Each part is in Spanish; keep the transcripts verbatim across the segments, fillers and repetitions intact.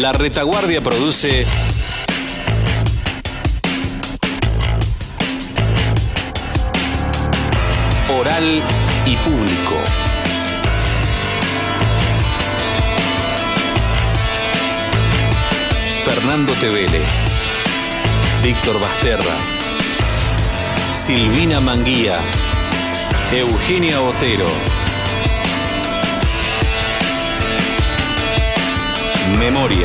La Retaguardia produce Oral y Público. Fernando Tevele, Víctor Basterra, Silvina Manguía, Eugenia Otero. Memoria,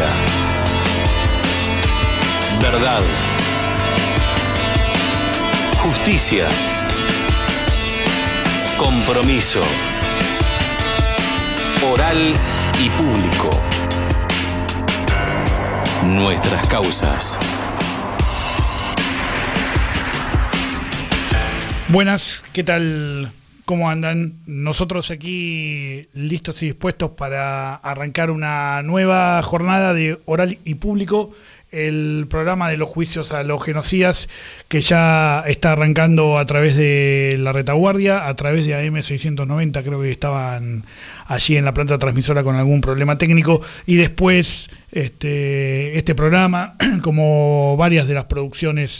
verdad, justicia, compromiso, oral y público. Nuestras causas. Buenas, ¿qué tal? ¿Cómo andan? Nosotros aquí listos y dispuestos para arrancar una nueva jornada de Oral y Público, el programa de los juicios a los genocidas que ya está arrancando a través de La Retaguardia, a través de A M seiscientos noventa, creo que estaban allí en la planta transmisora con algún problema técnico, y después este, este programa, como varias de las producciones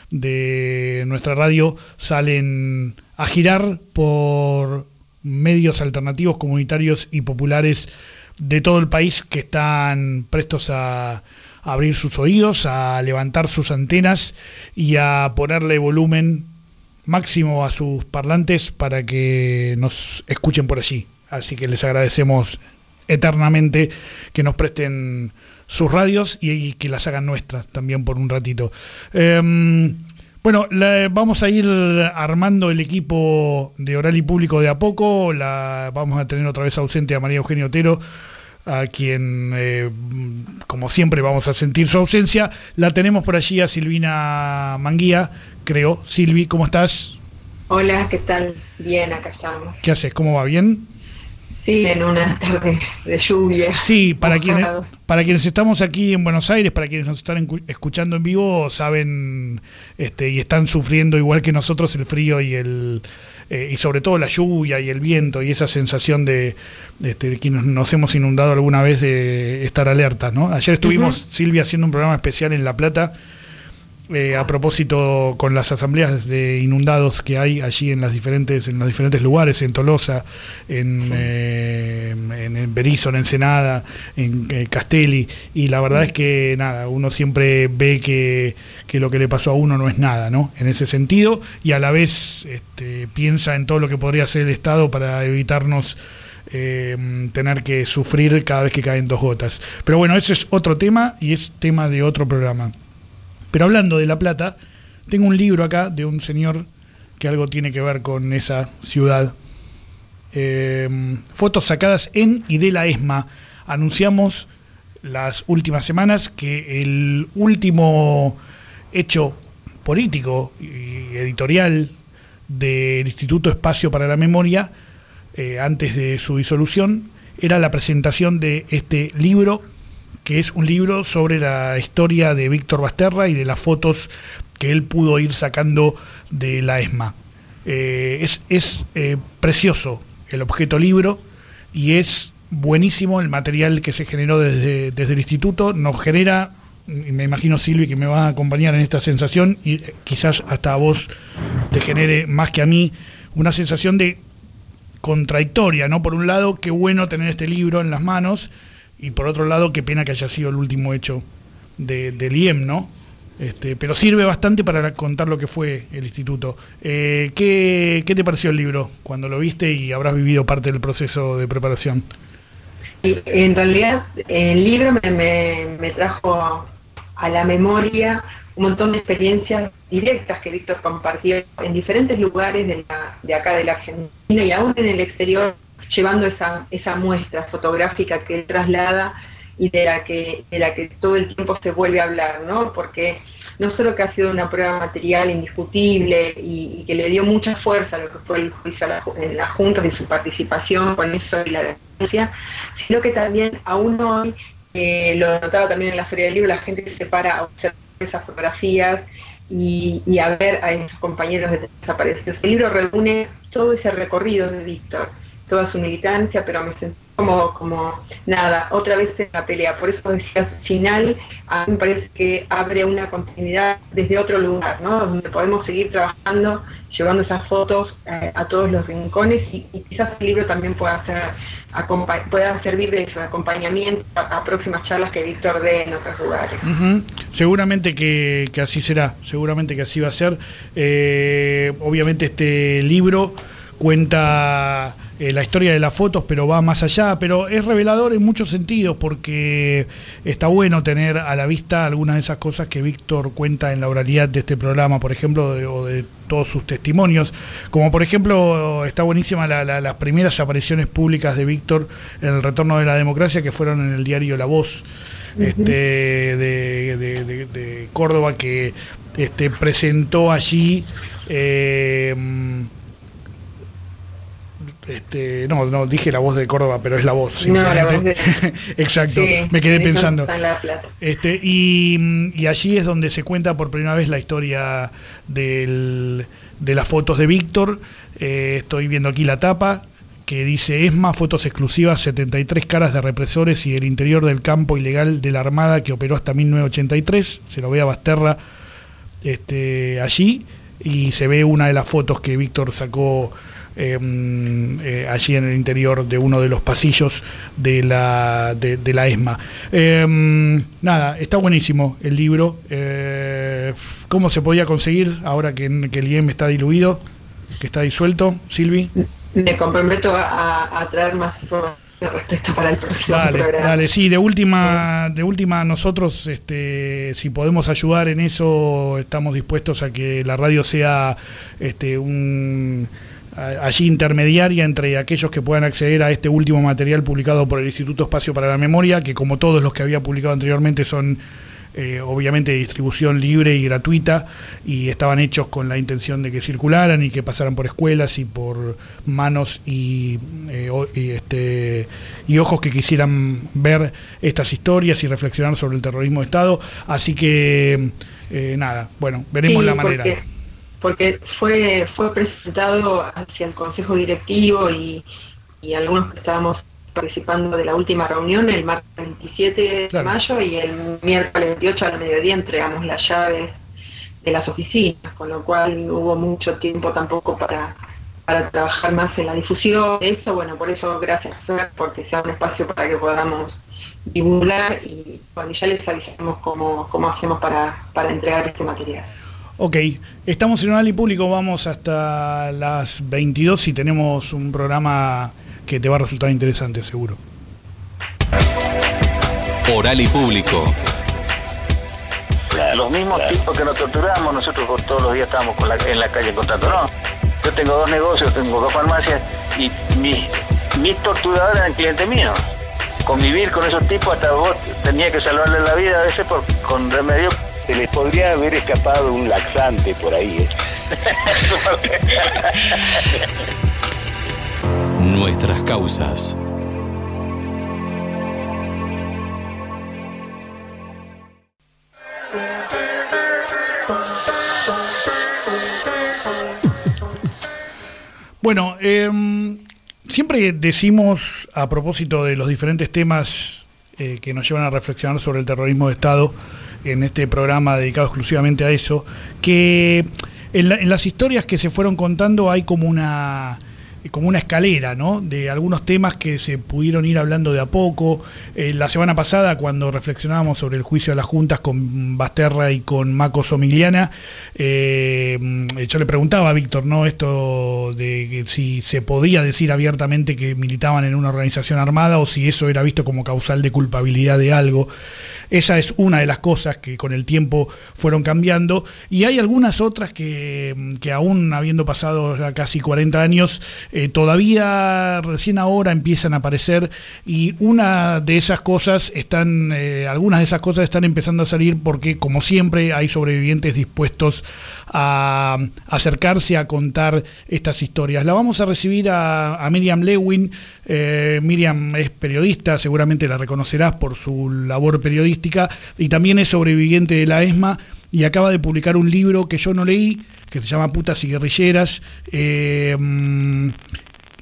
de nuestra radio, salen a girar por medios alternativos, comunitarios y populares de todo el país que están prestos a, a abrir sus oídos, a levantar sus antenas y a ponerle volumen máximo a sus parlantes para que nos escuchen por allí. Así que les agradecemos eternamente que nos presten sus radios y, y que las hagan nuestras también por un ratito. Eh, Bueno, la, vamos a ir armando el equipo de Oral y Público de a poco. La, vamos a tener otra vez ausente a María Eugenia Otero, a quien, eh, como siempre, vamos a sentir su ausencia. La tenemos por allí a Silvina Manguía, creo. Silvi, ¿cómo estás? Hola, ¿qué tal? Bien, acá estamos. ¿Qué haces? ¿Cómo va? ¿Bien? Sí, en una tarde de lluvia. Sí, para quienes, para quienes estamos aquí en Buenos Aires, para quienes nos están escuchando en vivo, saben este, y están sufriendo igual que nosotros el frío y el eh, y sobre todo la lluvia y el viento y esa sensación de, de este, que nos, nos hemos inundado alguna vez de estar alertas, ¿no? Ayer estuvimos, uh-huh. Silvia, haciendo un programa especial en La Plata, Eh, a propósito con las asambleas de inundados que hay allí en las diferentes en los diferentes lugares, en Tolosa, en, sí. eh, en, en Berisso, en Ensenada, en eh, Castelli, y la verdad sí. es que nada, uno siempre ve que, que lo que le pasó a uno no es nada, ¿no? En ese sentido, y a la vez este, piensa en todo lo que podría hacer el Estado para evitarnos eh, tener que sufrir cada vez que caen dos gotas. Pero bueno, ese es otro tema y es tema de otro programa. Pero hablando de La Plata, tengo un libro acá de un señor que algo tiene que ver con esa ciudad. Eh, fotos sacadas en y de la ESMA. Anunciamos las últimas semanas que el último hecho político y editorial del Instituto Espacio para la Memoria, eh, antes de su disolución, era la presentación de este libro, que es un libro sobre la historia de Víctor Basterra y de las fotos que él pudo ir sacando de la ESMA. Eh, es es eh, precioso el objeto libro y es buenísimo el material que se generó desde, desde el instituto. Nos genera, y me imagino, Silvi, que me va a acompañar en esta sensación, y quizás hasta a vos te genere más que a mí, una sensación de contradictoria, ¿no? Por un lado, qué bueno tener este libro en las manos, y por otro lado, qué pena que haya sido el último hecho de, del I E M, ¿no? Este, pero sirve bastante para contar lo que fue el instituto. Eh, ¿qué, ¿Qué te pareció el libro cuando lo viste y habrás vivido parte del proceso de preparación? Sí, en realidad, el libro me, me, me trajo a la memoria un montón de experiencias directas que Víctor compartió en diferentes lugares de, la, de acá de la Argentina y aún en el exterior, llevando esa, esa muestra fotográfica que él traslada y de la que de la que todo el tiempo se vuelve a hablar, ¿no? Porque no solo que ha sido una prueba material indiscutible y, y que le dio mucha fuerza a lo que fue el juicio a la, en las juntas y su participación con eso y la denuncia, sino que también aún hoy, eh, lo notaba también en la Feria del Libro, la gente se para a observar esas fotografías y, y a ver a esos compañeros desaparecidos. El libro reúne todo ese recorrido de Víctor, toda su militancia, pero me sentí como, como nada, otra vez en la pelea. Por eso decías final, a mí me parece que abre una continuidad desde otro lugar, ¿no? Donde podemos seguir trabajando, llevando esas fotos eh, a todos los rincones y, y quizás el libro también pueda ser pueda servir de eso, de acompañamiento a, a próximas charlas que Víctor dé en otros lugares. Uh-huh. Seguramente que, que así será, seguramente que así va a ser. Eh, obviamente este libro cuenta eh, la historia de las fotos, pero va más allá, pero es revelador en muchos sentidos, porque está bueno tener a la vista algunas de esas cosas que Víctor cuenta en la oralidad de este programa, por ejemplo, de, o de todos sus testimonios, como por ejemplo está buenísima la, la, las primeras apariciones públicas de Víctor en el retorno de la democracia, que fueron en el diario La Voz, uh-huh. este, de, de, de, de Córdoba, que este, presentó allí eh, Este, no, no, dije La Voz de Córdoba, pero es La Voz. No, La Voz de... Exacto, sí, me quedé pensando. Este, y, y allí es donde se cuenta por primera vez la historia del, de las fotos de Víctor. Eh, estoy viendo aquí la tapa, que dice ESMA, fotos exclusivas, setenta y tres caras de represores y el interior del campo ilegal de la Armada que operó hasta mil novecientos ochenta y tres. Se lo ve a Basterra este, allí, y se ve una de las fotos que Víctor sacó Eh, eh, allí en el interior de uno de los pasillos de la, de, de la ESMA. Eh, nada, está buenísimo el libro. Eh, ¿Cómo se podía conseguir ahora que, que el I E M está diluido, que está disuelto, Silvi? Me comprometo a, a traer más información respecto para el próximo dale, programa. Dale, sí, de última, de última nosotros, este, si podemos ayudar en eso, estamos dispuestos a que la radio sea este, un... allí intermediaria entre aquellos que puedan acceder a este último material publicado por el Instituto Espacio para la Memoria, que como todos los que había publicado anteriormente son eh, obviamente de distribución libre y gratuita, y estaban hechos con la intención de que circularan y que pasaran por escuelas y por manos y, eh, y, este, y ojos que quisieran ver estas historias y reflexionar sobre el terrorismo de Estado. Así que eh, nada, bueno, veremos sí, la manera. Porque... porque fue fue presentado hacia el Consejo Directivo y, y algunos que estábamos participando de la última reunión el martes veintisiete claro. de mayo, y el miércoles veintiocho a la mediodía entregamos las llaves de las oficinas, con lo cual hubo mucho tiempo tampoco para, para trabajar más en la difusión de esto. Bueno, por eso gracias, porque sea un espacio para que podamos divulgar, y bueno, ya les avisamos cómo, cómo hacemos para, para entregar este material. Ok, estamos en Oral y Público, vamos hasta las veintidós y tenemos un programa que te va a resultar interesante, seguro. Oral y Público. Los mismos tipos que nos torturamos, nosotros todos los días estamos con la, en la calle contando, no. Yo tengo dos negocios, tengo dos farmacias, y mis, mis torturadores eran clientes míos. Convivir con esos tipos, hasta vos tenías que salvarle la vida a veces por, con remedio. Se les podría haber escapado un laxante por ahí, ¿eh? Nuestras causas. Bueno, eh, siempre decimos, a propósito de los diferentes temas eh, que nos llevan a reflexionar sobre el terrorismo de Estado, en este programa dedicado exclusivamente a eso, que en, la, en las historias que se fueron contando hay como una como una escalera, ¿no?, de algunos temas que se pudieron ir hablando de a poco. Eh, la semana pasada, cuando reflexionábamos sobre el juicio de las juntas con Basterra y con Maco Somigliana, eh, yo le preguntaba a Víctor, ¿no?, esto de que si se podía decir abiertamente que militaban en una organización armada o si eso era visto como causal de culpabilidad de algo. Esa es una de las cosas que con el tiempo fueron cambiando, y hay algunas otras que, que aún habiendo pasado ya casi cuarenta años, eh, todavía recién ahora empiezan a aparecer, y una de esas cosas están, eh, algunas de esas cosas están empezando a salir porque, como siempre, hay sobrevivientes dispuestos a acercarse a contar estas historias. La vamos a recibir a, a Miriam Lewin. Eh, Miriam es periodista, seguramente la reconocerás por su labor periodística, y también es sobreviviente de la ESMA, y acaba de publicar un libro que yo no leí, que se llama Putas y Guerrilleras, eh,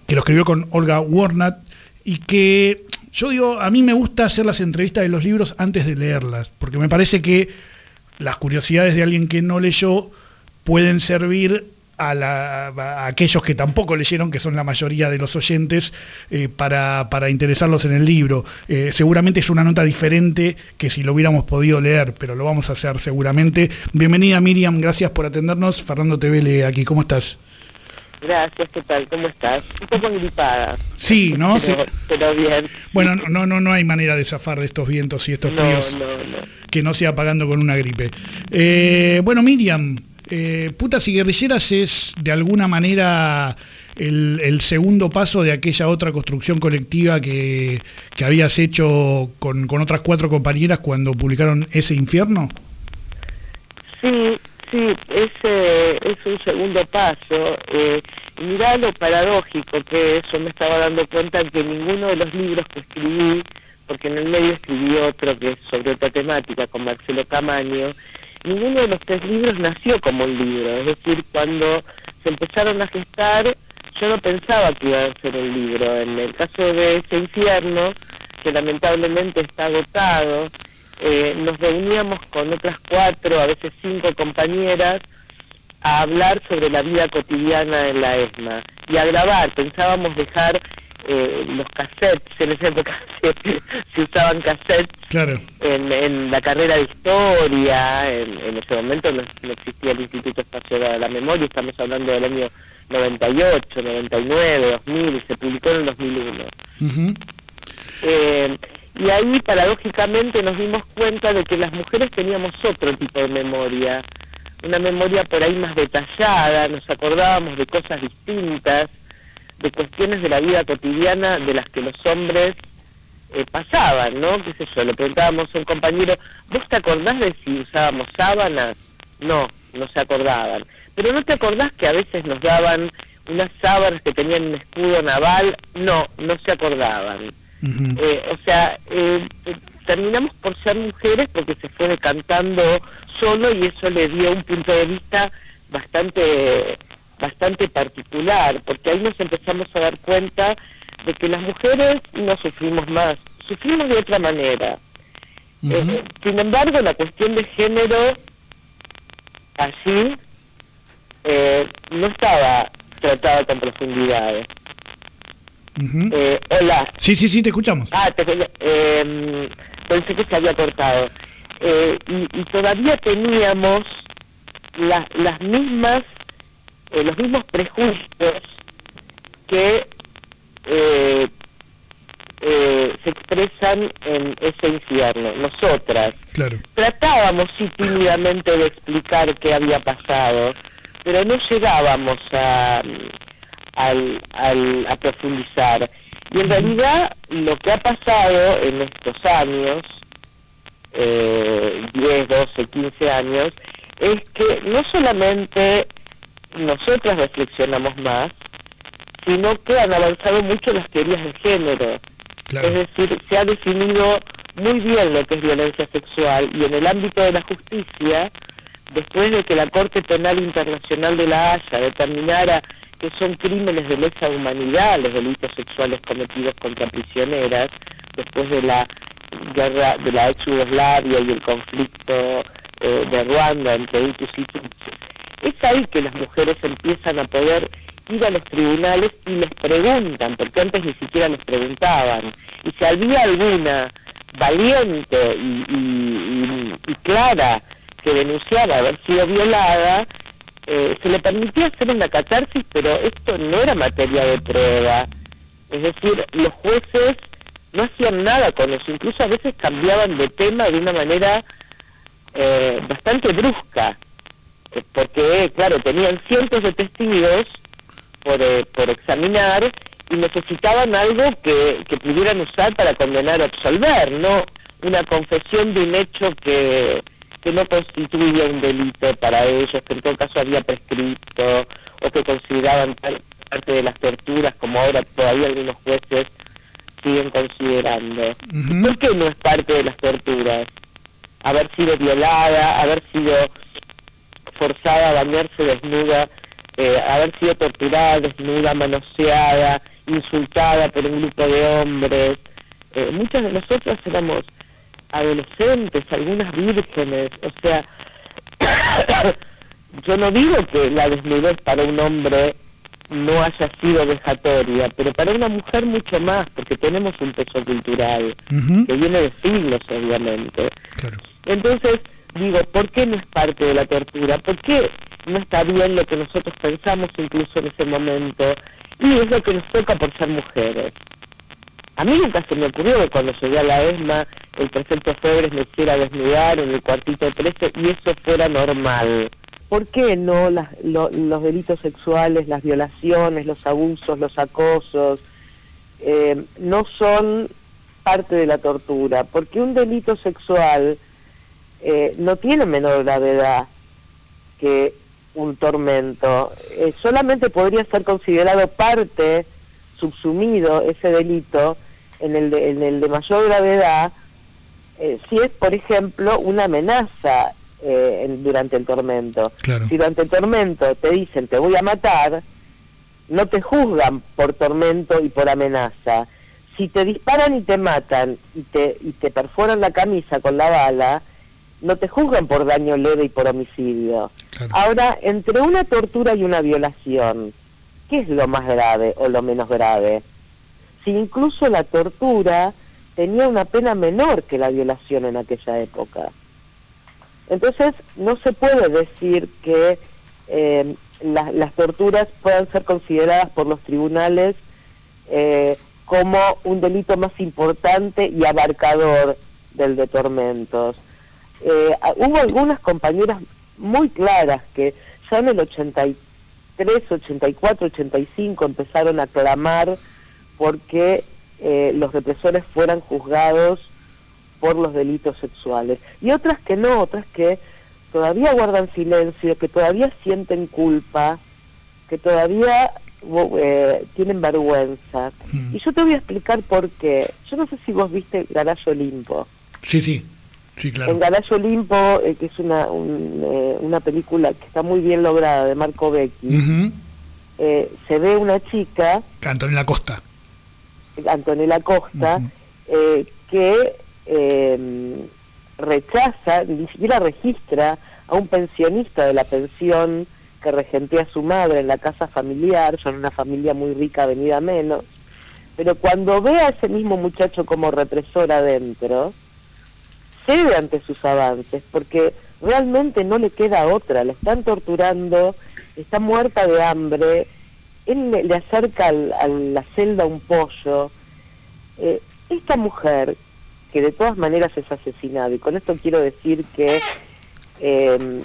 que lo escribió con Olga Warnat, y que yo digo, a mí me gusta hacer las entrevistas de los libros antes de leerlas, porque me parece que las curiosidades de alguien que no leyó pueden servir a, la, a aquellos que tampoco leyeron, que son la mayoría de los oyentes, eh, para, para interesarlos en el libro. Eh, seguramente es una nota diferente que si lo hubiéramos podido leer, pero lo vamos a hacer seguramente. Bienvenida, Miriam, gracias por atendernos. Fernando Tevele aquí, ¿cómo estás? Gracias, ¿qué tal? ¿Cómo estás? Un poco gripada. Sí, ¿no? Pero, sí. pero bien. Bueno, no, no, no hay manera de zafar de estos vientos y estos no, fríos no, no. que no sea pagando con una gripe. Eh, bueno, Miriam, eh, Putas y Guerrilleras es de alguna manera el, el segundo paso de aquella otra construcción colectiva que, que habías hecho con, con otras cuatro compañeras cuando publicaron Ese Infierno. Sí, sí, es, eh, es un segundo paso. Eh, mirá lo paradójico que eso, me estaba dando cuenta que ninguno de los libros que escribí, porque en el medio escribí otro que es sobre otra temática con Marcelo Camaño, ninguno de los tres libros nació como un libro. Es decir, cuando se empezaron a gestar, yo no pensaba que iba a ser un libro. En el caso de Ese Infierno, que lamentablemente está agotado, eh, nos reuníamos con otras cuatro, a veces cinco compañeras, a hablar sobre la vida cotidiana en la ESMA y a grabar. Pensábamos dejar eh, los cassettes, en esa época se, se usaban cassettes, claro. en, en la carrera de historia. En, en ese momento no, no existía el Instituto Espacio de la Memoria, estamos hablando del año noventa y ocho, noventa y nueve, dos mil, se publicó en el dos mil uno. Uh-huh. eh, y ahí paradójicamente nos dimos cuenta de que las mujeres teníamos otro tipo de memoria, una memoria por ahí más detallada, nos acordábamos de cosas distintas, de cuestiones de la vida cotidiana de las que los hombres eh, pasaban, ¿no? Qué sé yo, le preguntábamos a un compañero, ¿vos te acordás de si usábamos sábanas? No, no se acordaban. Pero ¿no te acordás que a veces nos daban unas sábanas que tenían un escudo naval? No, no se acordaban. Uh-huh. eh, o sea, eh, eh, terminamos por ser mujeres porque se fue decantando solo y eso le dio un punto de vista bastante bastante particular, porque ahí nos empezamos a dar cuenta de que las mujeres no sufrimos más, sufrimos de otra manera. Uh-huh. eh, sin embargo, la cuestión de género allí eh, no estaba tratada con profundidad. Uh-huh. eh, hola. Sí, sí, sí, te escuchamos. Ah, te, eh, pensé que se había cortado. Eh, y, y todavía teníamos la, las mismas, eh, los mismos prejuicios que eh, eh, se expresan en Ese Infierno. Nosotras claro. tratábamos sí tímidamente de explicar qué había pasado, pero no llegábamos a, al, al, a profundizar. Y en realidad lo que ha pasado en estos años, eh, diez, doce, quince años, es que no solamente nosotras reflexionamos más, sino que han avanzado mucho las teorías de género. Claro. Es decir, se ha definido muy bien lo que es violencia sexual, y en el ámbito de la justicia, después de que la Corte Penal Internacional de la Haya determinara que son crímenes de lesa humanidad los delitos sexuales cometidos contra prisioneras, después de la guerra de la ex Yugoslavia y el conflicto eh, de Ruanda entre Hutus y Tutsis, es ahí que las mujeres empiezan a poder ir a los tribunales y les preguntan, porque antes ni siquiera les preguntaban, y si había alguna valiente y, y, y, y clara que denunciaba haber sido violada, eh, se le permitía hacer una catarsis, pero esto no era materia de prueba. Es decir, los jueces no hacían nada con eso, incluso a veces cambiaban de tema de una manera eh, bastante brusca, eh, porque, claro, tenían cientos de testigos por, eh, por examinar y necesitaban algo que, que pudieran usar para condenar o absolver, no una confesión de un hecho que, que no constituía un delito para ellos, que en todo caso había prescrito, o que consideraban tal, parte de las torturas, como ahora todavía algunos jueces siguen considerando. Uh-huh. ¿Por qué no es parte de las torturas? Haber sido violada, haber sido forzada a bañarse desnuda eh, haber sido torturada, desnuda, manoseada, insultada por un grupo de hombres. Eh, muchas de nosotras éramos adolescentes, algunas vírgenes, o sea, yo no digo que la desnudez para un hombre no haya sido vejatoria, pero para una mujer mucho más, porque tenemos un peso cultural, uh-huh, que viene de siglos, obviamente. Claro. Entonces, digo, ¿por qué no es parte de la tortura? ¿Por qué no está bien lo que nosotros pensamos incluso en ese momento? Y es lo que nos toca por ser mujeres. A mí nunca se me ocurrió que cuando llegué a la ESMA el prefecto Febres me hiciera desnudar en el cuartito trece y eso fuera normal. ¿Por qué no las, lo, los delitos sexuales, las violaciones, los abusos, los acosos, eh, no son parte de la tortura? Porque un delito sexual eh, no tiene menor gravedad que un tormento. Eh, solamente podría ser considerado parte, subsumido ese delito, en el de, en el de mayor gravedad, eh, si es, por ejemplo, una amenaza eh, en, durante el tormento. Claro. Si durante el tormento te dicen te voy a matar, no te juzgan por tormento y por amenaza. Si te disparan y te matan y te, y te perforan la camisa con la bala, no te juzgan por daño leve y por homicidio. Claro. Ahora, entre una tortura y una violación, ¿qué es lo más grave o lo menos grave? Si incluso la tortura tenía una pena menor que la violación en aquella época. Entonces, no se puede decir que eh, la, las torturas puedan ser consideradas por los tribunales eh, como un delito más importante y abarcador del de tormentos. Eh, hubo algunas compañeras muy claras que ya en el ochenta y tres, ochenta y cuatro, ochenta y cinco empezaron a clamar porque eh, los represores fueran juzgados por los delitos sexuales. Y otras que no, otras que todavía guardan silencio, que todavía sienten culpa, que todavía eh, tienen vergüenza. Mm. Y yo te voy a explicar por qué. Yo no sé si vos viste Garayo Olimpo. Sí, sí. Sí, claro. En Garayo Olimpo, eh, que es una, un, eh, una película que está muy bien lograda, de Marco Becchi, uh-huh. eh, se ve una chica... Antonella Costa. Antonella Costa, uh-huh. eh, que eh, rechaza, ni siquiera registra a un pensionista de la pensión que regentea a su madre en la casa familiar, son una familia muy rica, venida menos, pero cuando ve a ese mismo muchacho como represor adentro, cede ante sus avances, porque realmente no le queda otra, la están torturando, está muerta de hambre, él le, le acerca al, a la celda un pollo. Eh, esta mujer, que de todas maneras es asesinada, y con esto quiero decir que eh,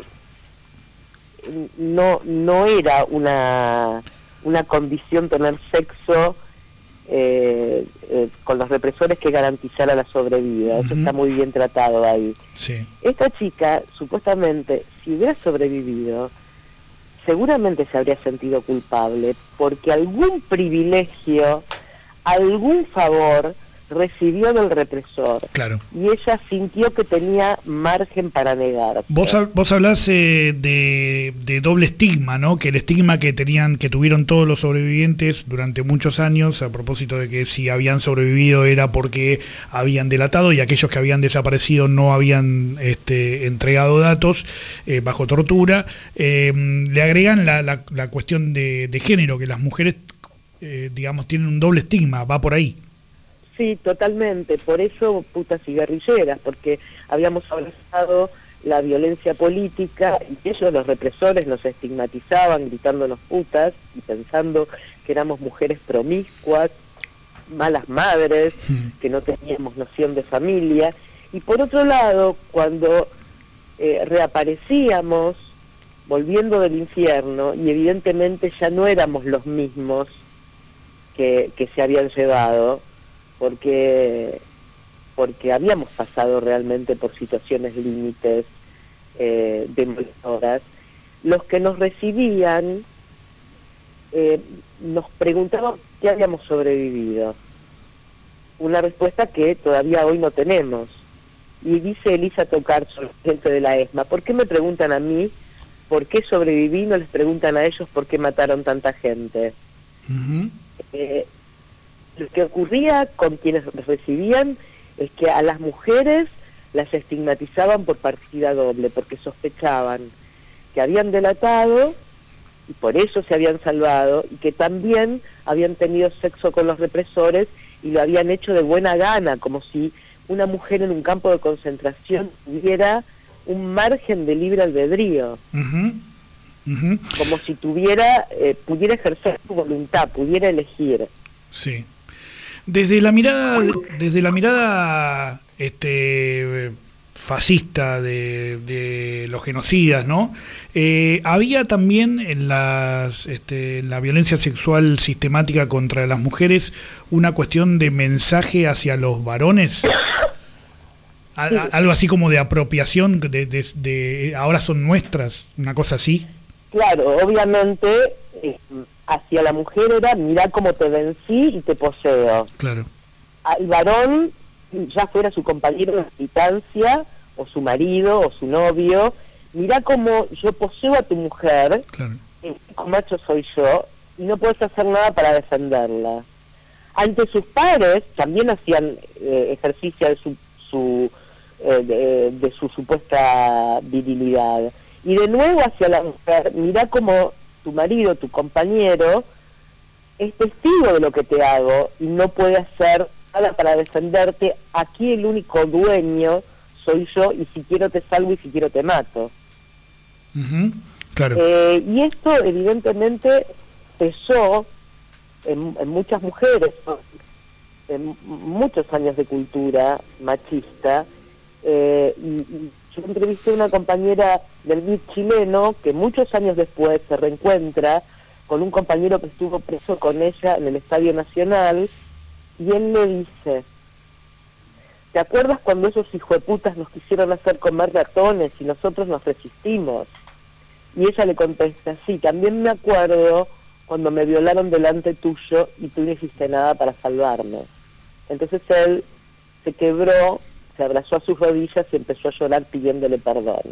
no, no era una, una condición tener sexo Eh, eh, con los represores que garantizara la sobrevida, eso uh-huh. está muy bien tratado ahí. Sí. Esta chica, supuestamente, si hubiera sobrevivido, seguramente se habría sentido culpable, porque algún privilegio, algún favor recibió del represor. Claro. Y ella sintió que tenía margen para negar. Vos, vos hablás eh, de, de doble estigma, ¿no? Que el estigma que tenían, que tuvieron todos los sobrevivientes durante muchos años, a propósito de que si habían sobrevivido era porque habían delatado y aquellos que habían desaparecido no habían este, entregado datos eh, bajo tortura. Eh, le agregan la, la, la cuestión de, de género, que las mujeres, eh, digamos, tienen un doble estigma, va por ahí. Sí, totalmente, por eso putas y guerrilleras, porque habíamos abrazado la violencia política y ellos, los represores, nos estigmatizaban gritándonos putas y pensando que éramos mujeres promiscuas, malas madres, que no teníamos noción de familia. Y por otro lado, cuando eh, reaparecíamos volviendo del infierno, y evidentemente ya no éramos los mismos que, que se habían llevado, porque porque habíamos pasado realmente por situaciones límites eh, demolidoras, los que nos recibían eh, nos preguntaban qué habíamos sobrevivido. Una respuesta que todavía hoy no tenemos. Y dice Elisa Tocarzo, gente de la ESMA, ¿por qué me preguntan a mí por qué sobreviví, no les preguntan a ellos por qué mataron tanta gente. Uh-huh. Eh, lo que ocurría con quienes recibían es que a las mujeres las estigmatizaban por partida doble, porque sospechaban que habían delatado y por eso se habían salvado, y que también habían tenido sexo con los represores y lo habían hecho de buena gana, como si una mujer en un campo de concentración tuviera un margen de libre albedrío. Uh-huh. Uh-huh. Como si tuviera, eh, pudiera ejercer su voluntad, pudiera elegir. Sí. Desde la mirada, desde la mirada este, fascista de, de los genocidas, ¿no? Eh, había también en, las, este, en la violencia sexual sistemática contra las mujeres una cuestión de mensaje hacia los varones. A, a, algo así como de apropiación, de, de, de ahora son nuestras, una cosa así. Claro, obviamente eh, hacia la mujer era mirá cómo te vencí y te poseo. Claro. Al varón, ya fuera su compañero de militancia, o su marido, o su novio, mirá cómo yo poseo a tu mujer, claro. El macho soy yo, y no puedes hacer nada para defenderla. Ante sus padres también hacían eh, ejercicio de su, su eh, de, de su supuesta virilidad. Y de nuevo hacia la mujer, mirá cómo tu marido, tu compañero, es testigo de lo que te hago y no puede hacer nada para defenderte. Aquí el único dueño soy yo, y si quiero te salvo y si quiero te mato. Uh-huh. Claro. Eh, y esto evidentemente pesó en, en muchas mujeres, en muchos años de cultura machista, eh, y, y yo entrevisté a una compañera del M I T chileno que muchos años después se reencuentra con un compañero que estuvo preso con ella en el Estadio Nacional, y él le dice: ¿te acuerdas cuando esos hijueputas nos quisieron hacer comer ratones y nosotros nos resistimos? Y ella le contesta: sí, también me acuerdo cuando me violaron delante tuyo y tú no hiciste nada para salvarme. Entonces él se quebró, se abrazó a sus rodillas y empezó a llorar pidiéndole perdón.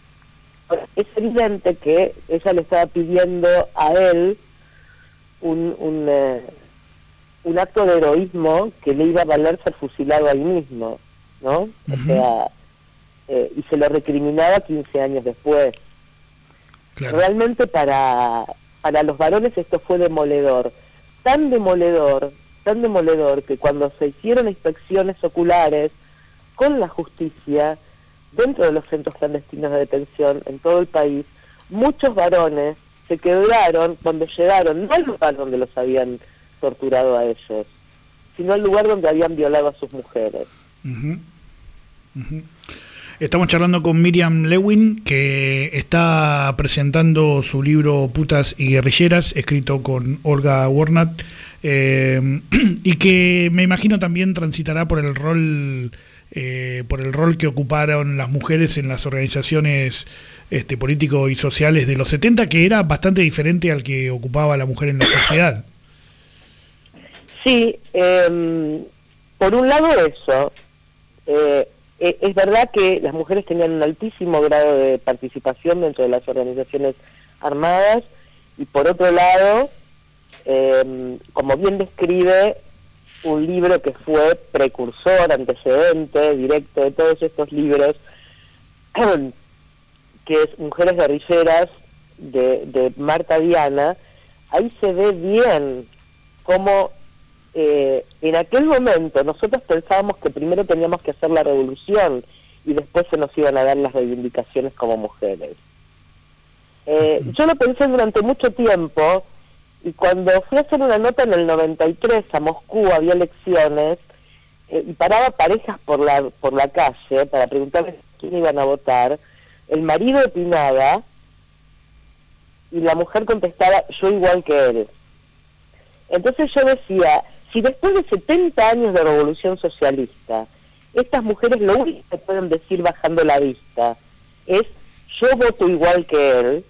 Es evidente que ella le estaba pidiendo a él un, un, eh, un acto de heroísmo que le iba a valer ser fusilado ahí mismo, ¿no? Uh-huh. O sea, eh, y se lo recriminaba quince años después. Claro. Realmente para, para los varones esto fue demoledor, tan demoledor, tan demoledor que cuando se hicieron inspecciones oculares con la justicia dentro de los centros clandestinos de detención en todo el país, muchos varones se quebraron cuando llegaron, no al lugar donde los habían torturado a ellos, sino al lugar donde habían violado a sus mujeres. Uh-huh. Uh-huh. Estamos charlando con Miriam Lewin, que está presentando su libro Putas y Guerrilleras, escrito con Olga Warnat, eh, y que me imagino también transitará por el rol eh, por el rol que ocuparon las mujeres en las organizaciones este, políticos y sociales de los setenta, que era bastante diferente al que ocupaba la mujer en la sociedad. Sí, eh, por un lado eso, eh, es verdad que las mujeres tenían un altísimo grado de participación dentro de las organizaciones armadas, y por otro lado, eh, como bien describe un libro que fue precursor, antecedente, directo de todos estos libros, que es Mujeres Guerrilleras, de, de Marta Diana, ahí se ve bien cómo eh, en aquel momento nosotros pensábamos que primero teníamos que hacer la revolución y después se nos iban a dar las reivindicaciones como mujeres. Eh, yo lo pensé durante mucho tiempo, y cuando fui a hacer una nota en el noventa y tres a Moscú, había elecciones, eh, y paraba parejas por la por la calle para preguntarles quién iban a votar. El marido opinaba y la mujer contestaba: yo igual que él. Entonces yo decía, si después de setenta años de revolución socialista, estas mujeres lo único que pueden decir bajando la vista es yo voto igual que él,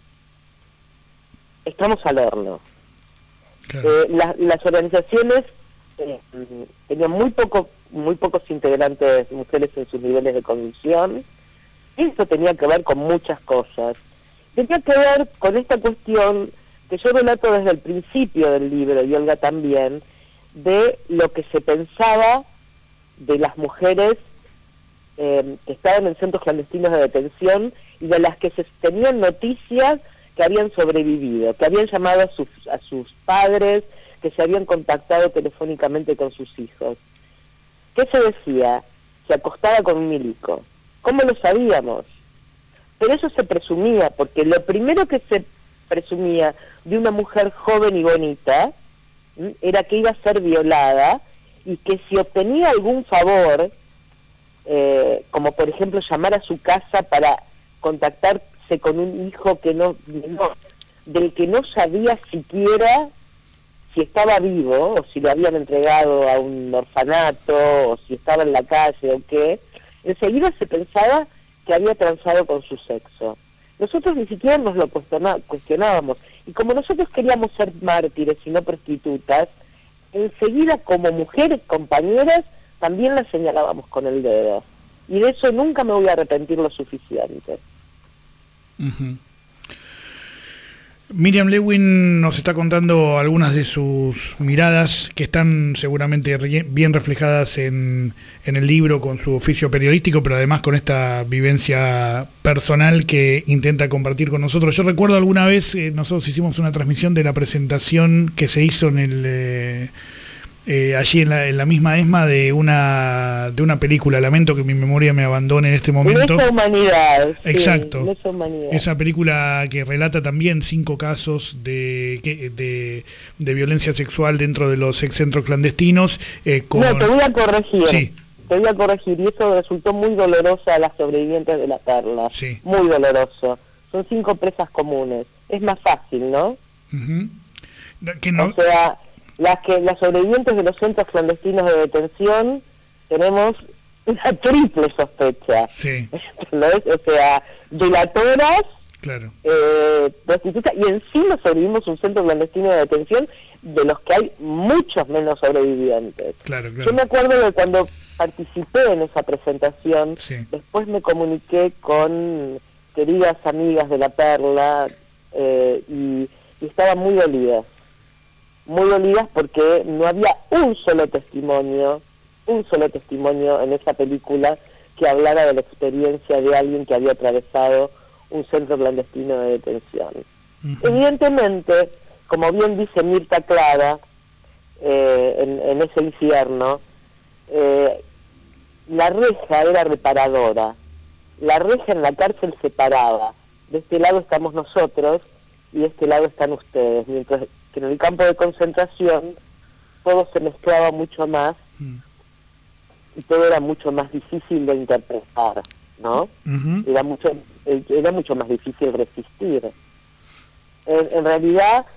estamos al horno. Claro. Eh, la, las organizaciones eh, tenían muy poco, muy pocos integrantes mujeres en sus niveles de conducción, y eso tenía que ver con muchas cosas. tenía que ver con esta cuestión que yo relato desde el principio del libro, y Olga también, de lo que se pensaba de las mujeres eh, que estaban en centros clandestinos de detención y de las que se tenían noticias que habían sobrevivido, que habían llamado a sus, a sus padres, que se habían contactado telefónicamente con sus hijos. ¿Qué se decía? Se acostaba con un milico. ¿Cómo lo sabíamos? Pero eso se presumía, porque lo primero que se presumía de una mujer joven y bonita ¿m? era que iba a ser violada y que si obtenía algún favor, eh, como por ejemplo llamar a su casa para contactarse con un hijo que no, no del que no sabía siquiera si estaba vivo o si lo habían entregado a un orfanato o si estaba en la calle o qué, enseguida se pensaba que había transado con su sexo. Nosotros ni siquiera nos lo cuestiona, cuestionábamos. Y como nosotros queríamos ser mártires y no prostitutas, enseguida como mujeres compañeras también las señalábamos con el dedo. Y de eso nunca me voy a arrepentir lo suficiente. Uh-huh. Miriam Lewin nos está contando algunas de sus miradas que están seguramente bien reflejadas en, en el libro con su oficio periodístico, pero además con esta vivencia personal que intenta compartir con nosotros. Yo recuerdo alguna vez, eh, nosotros hicimos una transmisión de la presentación que se hizo en el eh, eh, allí en la, en la misma ESMA de una de una película, lamento que mi memoria me abandone en este momento. Lesa Humanidad. Exacto. Sí, Lesa Humanidad. Esa película que relata también cinco casos de, de, de violencia sexual dentro de los excentros clandestinos. Eh, con... No, te voy a corregir. Sí. Te voy a corregir, y eso resultó muy doloroso a las sobrevivientes de La Perla. Sí. Muy doloroso. Son cinco presas comunes. Es más fácil, ¿no? Uh-huh. Que no... O sea, las que las sobrevivientes de los centros clandestinos de detención tenemos una triple sospecha. Sí. ¿No es? O sea, delatoras, claro. eh, prostitutas, y encima sobrevivimos un centro clandestino de detención de los que hay muchos menos sobrevivientes. Claro, claro. Yo me acuerdo de cuando participé en esa presentación, sí. Después me comuniqué con queridas amigas de La Perla eh, y, y estaban muy dolidas, muy dolidas porque no había un solo testimonio, un solo testimonio en esa película que hablara de la experiencia de alguien que había atravesado un centro clandestino de detención. Uh-huh. Evidentemente, como bien dice Mirta Clara, eh, en, en ese infierno, eh, la reja era reparadora, la reja en la cárcel separaba, de este lado estamos nosotros y de este lado están ustedes, mientras que en el campo de concentración todo se mezclaba mucho más mm. y todo era mucho más difícil de interpretar, ¿no? Uh-huh. Era mucho era mucho más difícil resistir. En, en realidad,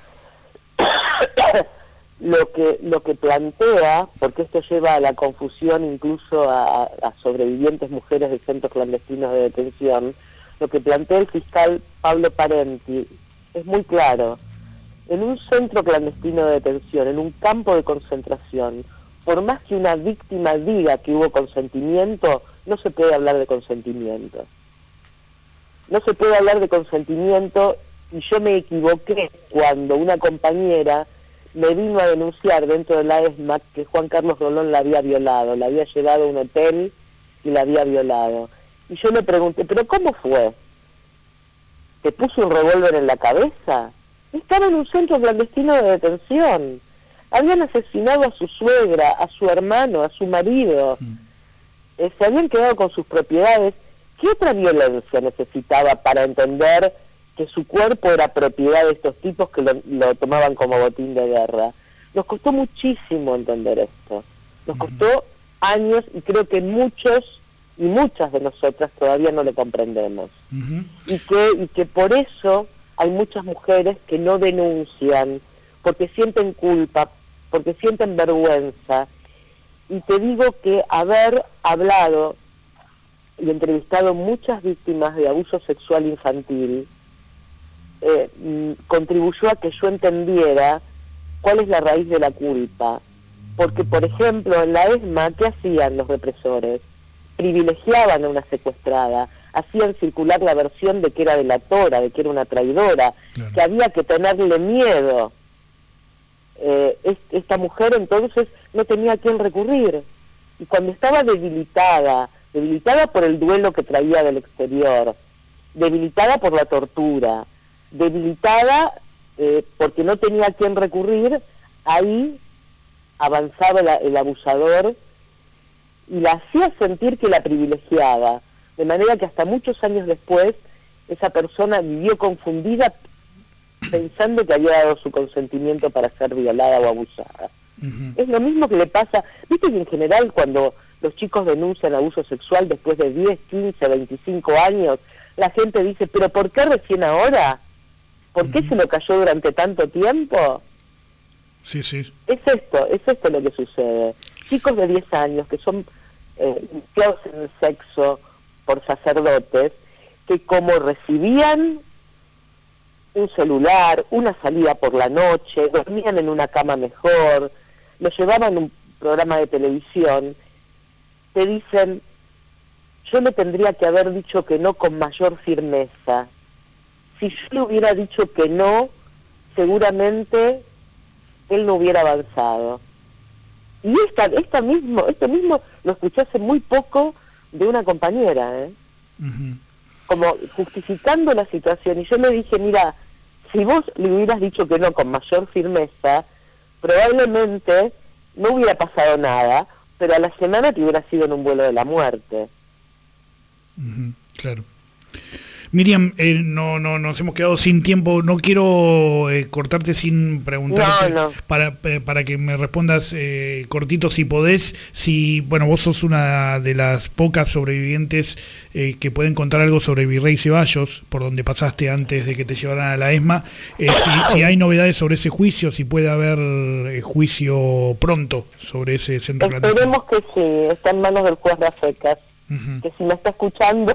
lo que lo que plantea, porque esto lleva a la confusión incluso a, a sobrevivientes mujeres de centros clandestinos de detención, lo que plantea el fiscal Pablo Parenti es muy claro. En un centro clandestino de detención, en un campo de concentración, por más que una víctima diga que hubo consentimiento, no se puede hablar de consentimiento. No se puede hablar de consentimiento, y yo me equivoqué cuando una compañera me vino a denunciar dentro de la ESMA que Juan Carlos Rolón la había violado, la había llevado a un hotel y la había violado. Y yo le pregunté, ¿pero cómo fue? ¿Te puso un revólver en la cabeza? Estaba en un centro clandestino de detención. Habían asesinado a su suegra, a su hermano, a su marido. Mm. Eh, se habían quedado con sus propiedades. ¿Qué otra violencia necesitaba para entender que su cuerpo era propiedad de estos tipos que lo, lo tomaban como botín de guerra? Nos costó muchísimo entender esto. Nos mm. costó años, y creo que muchos y muchas de nosotras todavía no lo comprendemos. Mm-hmm. Y que, y que por eso hay muchas mujeres que no denuncian, porque sienten culpa, porque sienten vergüenza. Y te digo que haber hablado y entrevistado muchas víctimas de abuso sexual infantil eh, contribuyó a que yo entendiera cuál es la raíz de la culpa. Porque, por ejemplo, en la ESMA, ¿qué hacían los represores? Privilegiaban a una secuestrada, hacían circular la versión de que era delatora, de que era una traidora, claro. que había que tenerle miedo. Eh, es, esta mujer entonces no tenía a quién recurrir. Y cuando estaba debilitada, debilitada por el duelo que traía del exterior, debilitada por la tortura, debilitada eh, porque no tenía a quién recurrir, ahí avanzaba la, el abusador y la hacía sentir que la privilegiaba, de manera que hasta muchos años después esa persona vivió confundida pensando que había dado su consentimiento para ser violada o abusada. Uh-huh. Es lo mismo que le pasa, viste que en general cuando los chicos denuncian abuso sexual después de diez, quince, veinticinco años, la gente dice, ¿pero por qué recién ahora? ¿Por qué uh-huh. se lo cayó durante tanto tiempo? Sí, sí. Es esto, es esto lo que sucede. Chicos de diez años que son eh, iniciados en el sexo por sacerdotes, que como recibían un celular, una salida por la noche, dormían en una cama mejor, lo llevaban a un programa de televisión, te dicen, yo le tendría que haber dicho que no con mayor firmeza. Si yo le hubiera dicho que no, seguramente él no hubiera avanzado. Y esta, esta mismo, esto mismo lo escuché hace muy poco de una compañera, ¿eh? Uh-huh. Como justificando la situación, y yo le dije, mira, si vos le hubieras dicho que no con mayor firmeza, probablemente no hubiera pasado nada, pero a la semana te hubiera sido en un vuelo de la muerte. Uh-huh, claro. Miriam, eh, no, no, nos hemos quedado sin tiempo. No quiero eh, cortarte sin preguntarte, no, no. Para, para que me respondas eh, cortito si podés. Si, bueno, vos sos una de las pocas sobrevivientes eh, que pueden contar algo sobre Virrey Ceballos, por donde pasaste antes de que te llevaran a la ESMA. Eh, si, si hay novedades sobre ese juicio, si puede haber eh, juicio pronto sobre ese centro clandestino. Esperemos que sí, está en manos del juez Rafecas, uh-huh. que si me está escuchando...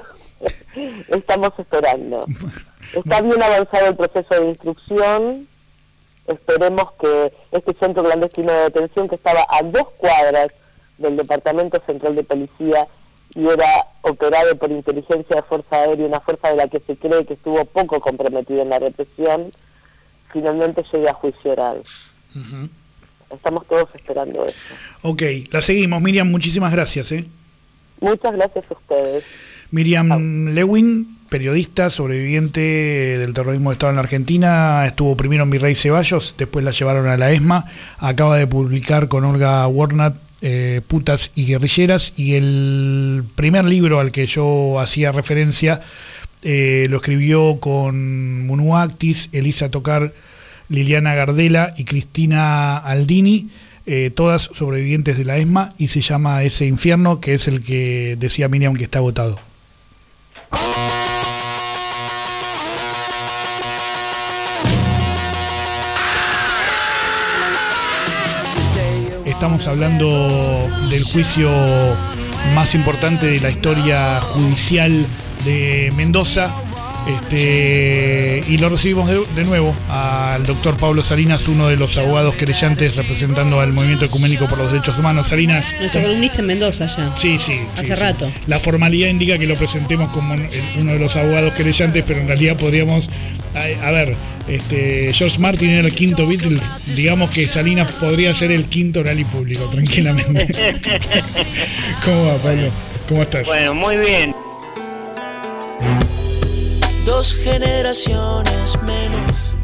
Estamos esperando. Está bien avanzado el proceso de instrucción. Esperemos que este centro clandestino de detención, que estaba a dos cuadras del Departamento Central de Policía y era operado por inteligencia de Fuerza Aérea, una fuerza de la que se cree que estuvo poco comprometida en la represión, finalmente llegue a juicio oral. Uh-huh. Estamos todos esperando eso. Ok, la seguimos. Miriam, muchísimas gracias. ¿eh? Muchas gracias a ustedes. Miriam Lewin, periodista, sobreviviente del terrorismo de Estado en la Argentina, estuvo primero en Virrey Ceballos, después la llevaron a la ESMA, acaba de publicar con Olga Warnat eh, Putas y Guerrilleras, y el primer libro al que yo hacía referencia eh, lo escribió con Munu Actis, Elisa Tocar, Liliana Gardela y Cristina Aldini, eh, todas sobrevivientes de la ESMA, y se llama Ese Infierno, que es el que decía Miriam que está agotado. Estamos hablando del juicio más importante de la historia judicial de Mendoza, este, y lo recibimos de, de nuevo al doctor Pablo Salinas, uno de los abogados querellantes representando al Movimiento Ecuménico por los Derechos Humanos. Salinas, nuestro columnista en Mendoza ya. Sí, sí. Hace sí, rato. Sí. La formalidad indica que lo presentemos como uno de los abogados querellantes, pero en realidad podríamos, a, a ver, este, George Martin era el quinto Beatle, digamos que Salinas podría ser el quinto Oral y Público, tranquilamente. ¿Cómo va, Pablo? ¿Cómo estás? Bueno, muy bien. Dos generaciones menos,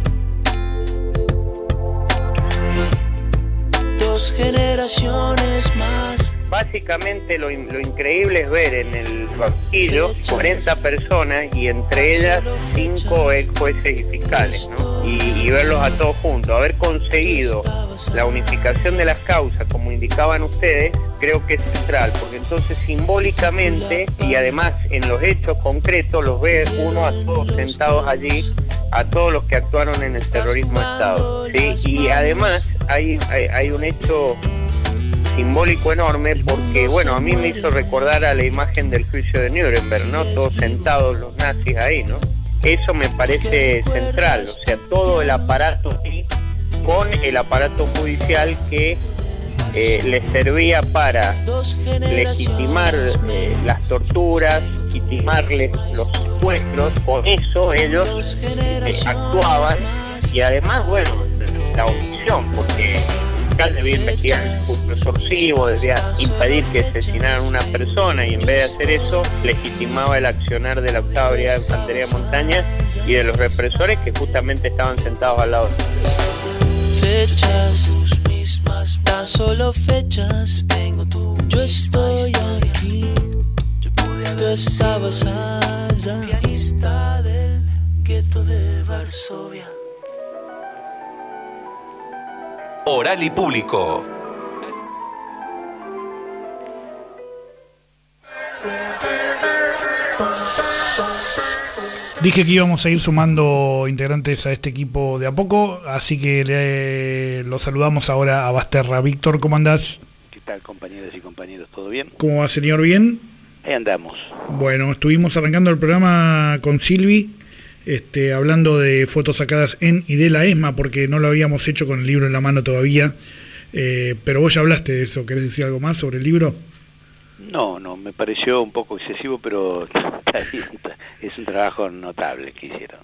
dos generaciones más. Básicamente lo, lo increíble es ver en el banquillo cuarenta personas y entre ellas cinco ex jueces y fiscales, ¿no? Y, y verlos a todos juntos, haber conseguido la unificación de las causas, como indicaban ustedes, creo que es central, porque entonces simbólicamente y además en los hechos concretos los ve uno a todos sentados allí, a todos los que actuaron en el terrorismo de Estado, ¿sí? Y además hay, hay, hay un hecho simbólico enorme, porque bueno, a mí me hizo recordar a la imagen del juicio de Nuremberg, ¿no? Todos sentados los nazis ahí, ¿no? Eso me parece central, o sea, todo el aparato ahí, con el aparato judicial que eh, les servía para legitimar eh, las torturas, legitimarles los secuestros, por eso ellos eh, actuaban, y además, bueno, la opción, porque debía investigar el secuestro extorsivo, debía impedir que asesinaran a una persona, y en vez de hacer eso legitimaba el accionar de la octava brigada de infantería de montaña y de los represores que justamente estaban sentados al lado. Fechas mismas, tan solo fechas. Yo estoy aquí, tú estabas allá, pianista del gueto de Varsovia. Oral y Público. Dije que íbamos a ir sumando integrantes a este equipo de a poco, así que le, lo saludamos ahora a Basterra. Víctor, ¿cómo andás? ¿Qué tal, compañeras y compañeros? ¿Todo bien? ¿Cómo va, señor? ¿Bien? Ahí andamos. Bueno, estuvimos arrancando el programa con Silvi, Este, hablando de fotos sacadas en y de la ESMA, porque no lo habíamos hecho con el libro en la mano todavía, eh, pero vos ya hablaste de eso. ¿Querés decir algo más sobre el libro? No, no, me pareció un poco excesivo, pero está bien, es un trabajo notable que hicieron.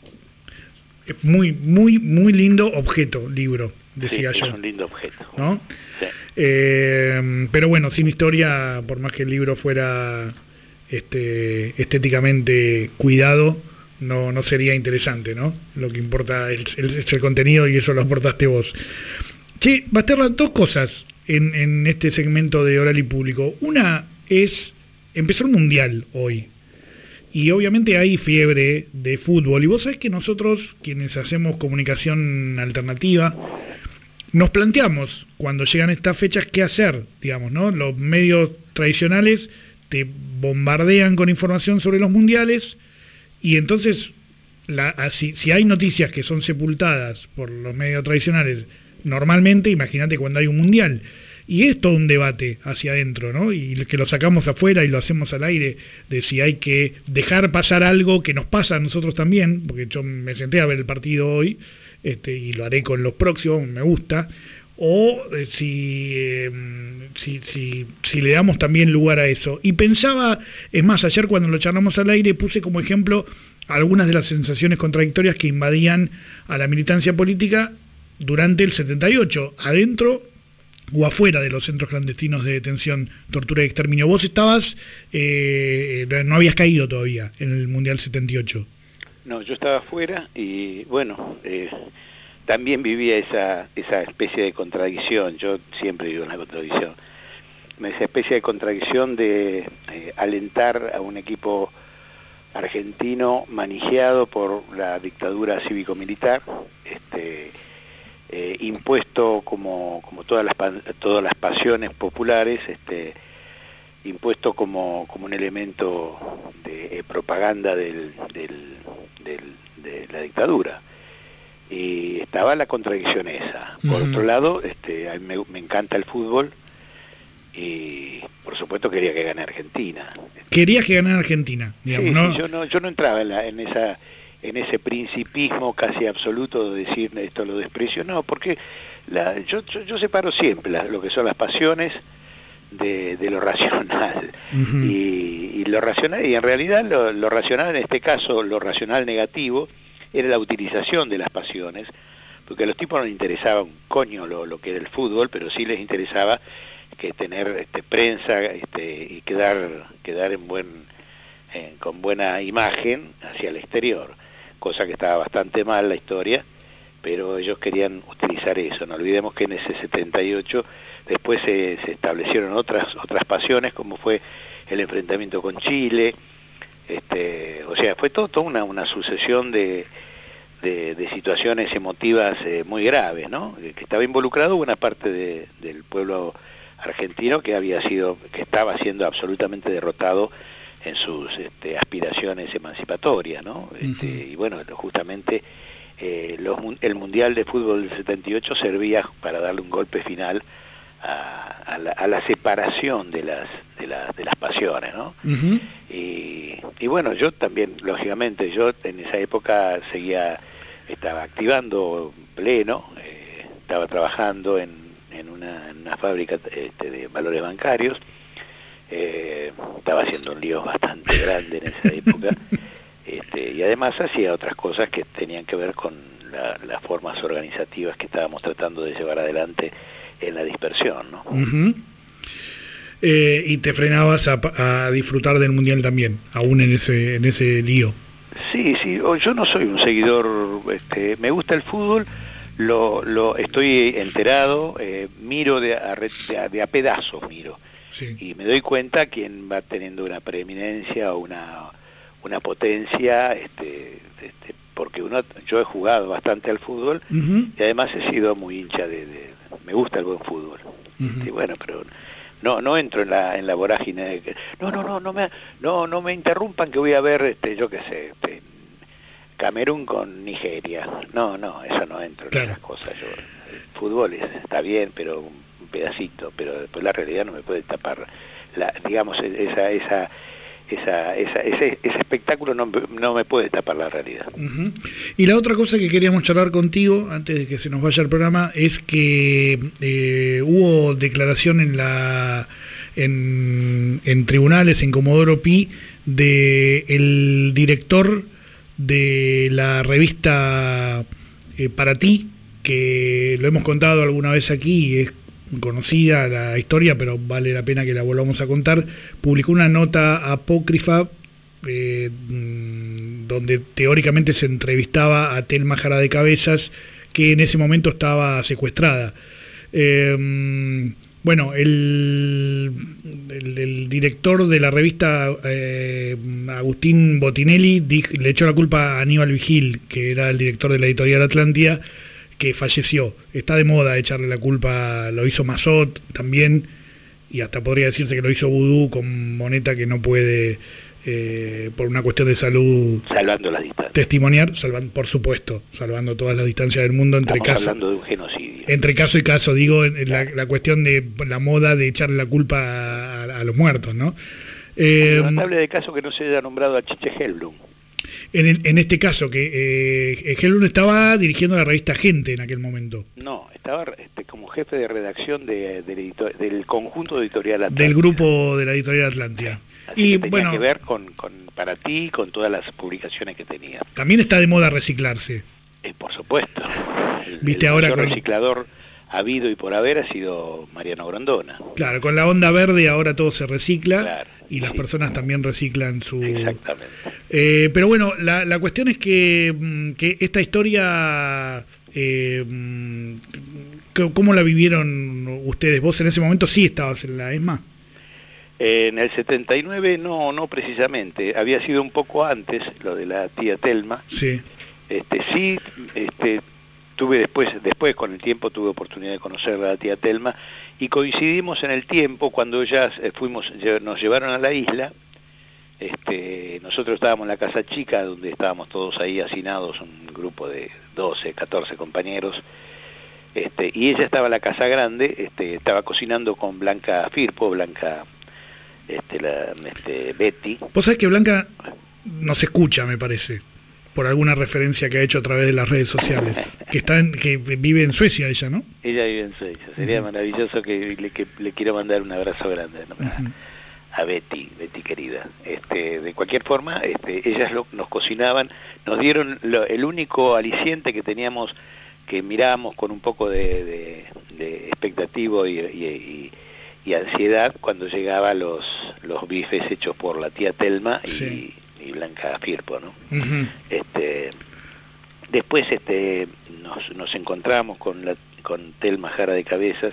Es muy, muy, muy lindo objeto, libro, decía sí, yo. Es un lindo objeto. ¿No? Sí. Eh, pero bueno, sin historia, por más que el libro fuera este, estéticamente cuidado, no no sería interesante, ¿no? Lo que importa es el, el, el contenido, y eso lo aportaste vos. Che, Basterra, dos cosas en, en este segmento de Oral y Público. Una es, empezó el Mundial hoy, y obviamente hay fiebre de fútbol, y vos sabés que nosotros, quienes hacemos comunicación alternativa, nos planteamos, cuando llegan estas fechas, qué hacer, digamos, ¿no? Los medios tradicionales te bombardean con información sobre los mundiales, y entonces, la, si, si hay noticias que son sepultadas por los medios tradicionales, normalmente, imagínate cuando hay un mundial. Y es todo un debate hacia adentro, ¿no? Y que lo sacamos afuera y lo hacemos al aire, de si hay que dejar pasar algo que nos pasa a nosotros también, porque yo me senté a ver el partido hoy, este, y lo haré con los próximos, me gusta, o eh, si, eh, si, si, si le damos también lugar a eso. Y pensaba, es más, ayer cuando lo charlamos al aire puse como ejemplo algunas de las sensaciones contradictorias que invadían a la militancia política durante el setenta y ocho, adentro o afuera de los centros clandestinos de detención, tortura y exterminio. Vos estabas, eh, no habías caído todavía en el Mundial setenta y ocho. No, yo estaba afuera y bueno... Eh... también vivía esa esa especie de contradicción. Yo siempre vivo una contradicción, esa especie de contradicción de eh, alentar a un equipo argentino manejado por la dictadura cívico-militar, este, eh, impuesto como como todas las todas las pasiones populares, este, impuesto como como un elemento de eh, propaganda del, del, del de la dictadura. Y estaba la contradicción esa. Por uh-huh. otro lado, este, a mí me, me encanta el fútbol y por supuesto quería que gane Argentina. Querías que ganara Argentina, digamos, sí, ¿no? Sí, yo no, yo no entraba en, la, en esa, en ese principismo casi absoluto de decir esto lo desprecio, no, porque la, yo, yo, yo separo siempre la, lo que son las pasiones de, de lo racional. Uh-huh. y, y lo racional, y en realidad lo, lo racional en este caso, lo racional negativo, era la utilización de las pasiones, porque a los tipos no les interesaba un coño lo, lo que era el fútbol, pero sí les interesaba que tener este, prensa este, y quedar quedar en buen eh, con buena imagen hacia el exterior, cosa que estaba bastante mal la historia, pero ellos querían utilizar eso. No olvidemos que en ese setenta y ocho después se, se establecieron otras otras pasiones, como fue el enfrentamiento con Chile. Este, o sea, fue todo, toda una, una sucesión de, de, de situaciones emotivas eh, muy graves, ¿no? Que estaba involucrado una parte de, del pueblo argentino que había sido, que estaba siendo absolutamente derrotado en sus este, aspiraciones emancipatorias, ¿no? Uh-huh. Este, y bueno, justamente eh, los, el Mundial de Fútbol del setenta y ocho servía para darle un golpe final a, a, la, a la separación de las de, la, de las pasiones, ¿no? Uh-huh. y, y bueno, yo también, lógicamente, yo en esa época seguía, estaba activando pleno, eh, estaba trabajando en, en, una, en una fábrica este, de valores bancarios, eh, estaba haciendo un lío bastante grande en esa época, este, y además hacía otras cosas que tenían que ver con la, las formas organizativas que estábamos tratando de llevar adelante en la dispersión, ¿no? Uh-huh. eh, y te frenabas a, a disfrutar del Mundial también, aún en ese, en ese lío. Sí, sí, yo no soy un seguidor, este, me gusta el fútbol, lo, lo estoy enterado, eh, miro de a, de, a, de a pedazos, miro, sí. Y me doy cuenta quién va teniendo una preeminencia o una, una potencia, este, este, porque uno, yo he jugado bastante al fútbol, uh-huh. Y además he sido muy hincha de, de me gusta el buen fútbol, uh-huh. Este, bueno, pero no no entro en la en la vorágine de que, no no no no me no no me interrumpan que voy a ver, este, yo qué sé, este, Camerún con Nigeria, no no eso no entro, claro. En esas cosas. Yo, el fútbol es, está bien, pero un pedacito, pero después la realidad no me puede tapar la, digamos, esa esa Esa, esa, ese, ese espectáculo no, no me puede tapar la realidad. Uh-huh. Y la otra cosa que queríamos charlar contigo, antes de que se nos vaya el programa, es que eh, hubo declaración en la en, en tribunales, en Comodoro Pi, de el director de la revista eh, Para Ti, que lo hemos contado alguna vez aquí, y es conocida la historia, pero vale la pena que la volvamos a contar. Publicó una nota apócrifa eh, donde teóricamente se entrevistaba a Telma Jara de Cabezas, que en ese momento estaba secuestrada. Eh, bueno, el, el, el director de la revista, eh, Agustín Botinelli, dijo, le echó la culpa a Aníbal Vigil, que era el director de la editorial Atlántida, que falleció. Está de moda echarle la culpa, lo hizo Mazot también, y hasta podría decirse que lo hizo Vudú con Moneta, que no puede, eh, por una cuestión de salud, salvando las distancias, testimoniar, salvando, por supuesto, salvando todas las distancias del mundo entre Estamos caso, hablando de un genocidio. Entre caso y caso, digo, en la, la cuestión de la moda de echarle la culpa a, a los muertos, ¿no? Eh, lamentable de caso que no se haya nombrado a Chiche Helblum. En, el, en este caso, que eh, Helblum estaba dirigiendo la revista Gente en aquel momento. No, estaba este, como jefe de redacción de, de editor, del conjunto de editorial Atlántida. Del grupo de la editorial Atlántida. Así y que tenía bueno, que ver con, con Para Ti, con todas las publicaciones que tenía. También está de moda reciclarse. Eh, por supuesto. El, Viste el ahora con... reciclador habido y por haber ha sido Mariano Grondona. Claro, con la onda verde ahora todo se recicla, claro, y las sí. personas también reciclan su... Exactamente. Eh, pero bueno, la, la cuestión es que, que esta historia, eh, ¿cómo la vivieron ustedes? Vos en ese momento sí estabas en la ESMA. Eh, en el setenta y nueve no, no precisamente, había sido un poco antes lo de la tía Telma. Sí. Este, sí, este... Tuve después, después con el tiempo tuve oportunidad de conocer a la tía Telma y coincidimos en el tiempo cuando ya fuimos, nos llevaron a la isla. Este, nosotros estábamos en la casa chica donde estábamos todos ahí hacinados, un grupo de doce, catorce compañeros, este, y ella estaba en la casa grande, este, estaba cocinando con Blanca Firpo, Blanca, este, la, este, Betty. Vos sabés que Blanca nos escucha, me parece, por alguna referencia que ha hecho a través de las redes sociales, que está en, que vive en Suecia ella, ¿no? Ella vive en Suecia, sería uh-huh. maravilloso que le, que le quiero mandar un abrazo grande, ¿no? uh-huh. a Betty, Betty querida. Este, de cualquier forma, este, ellas lo, nos cocinaban, nos dieron lo, el único aliciente que teníamos, que mirábamos con un poco de, de, de expectativo y, y, y, y ansiedad cuando llegaban los, los bifes hechos por la tía Telma y... Sí. y Blanca Firpo, ¿no? Uh-huh. Este, después este, nos, nos encontramos con la con Telma Jara de Cabezas,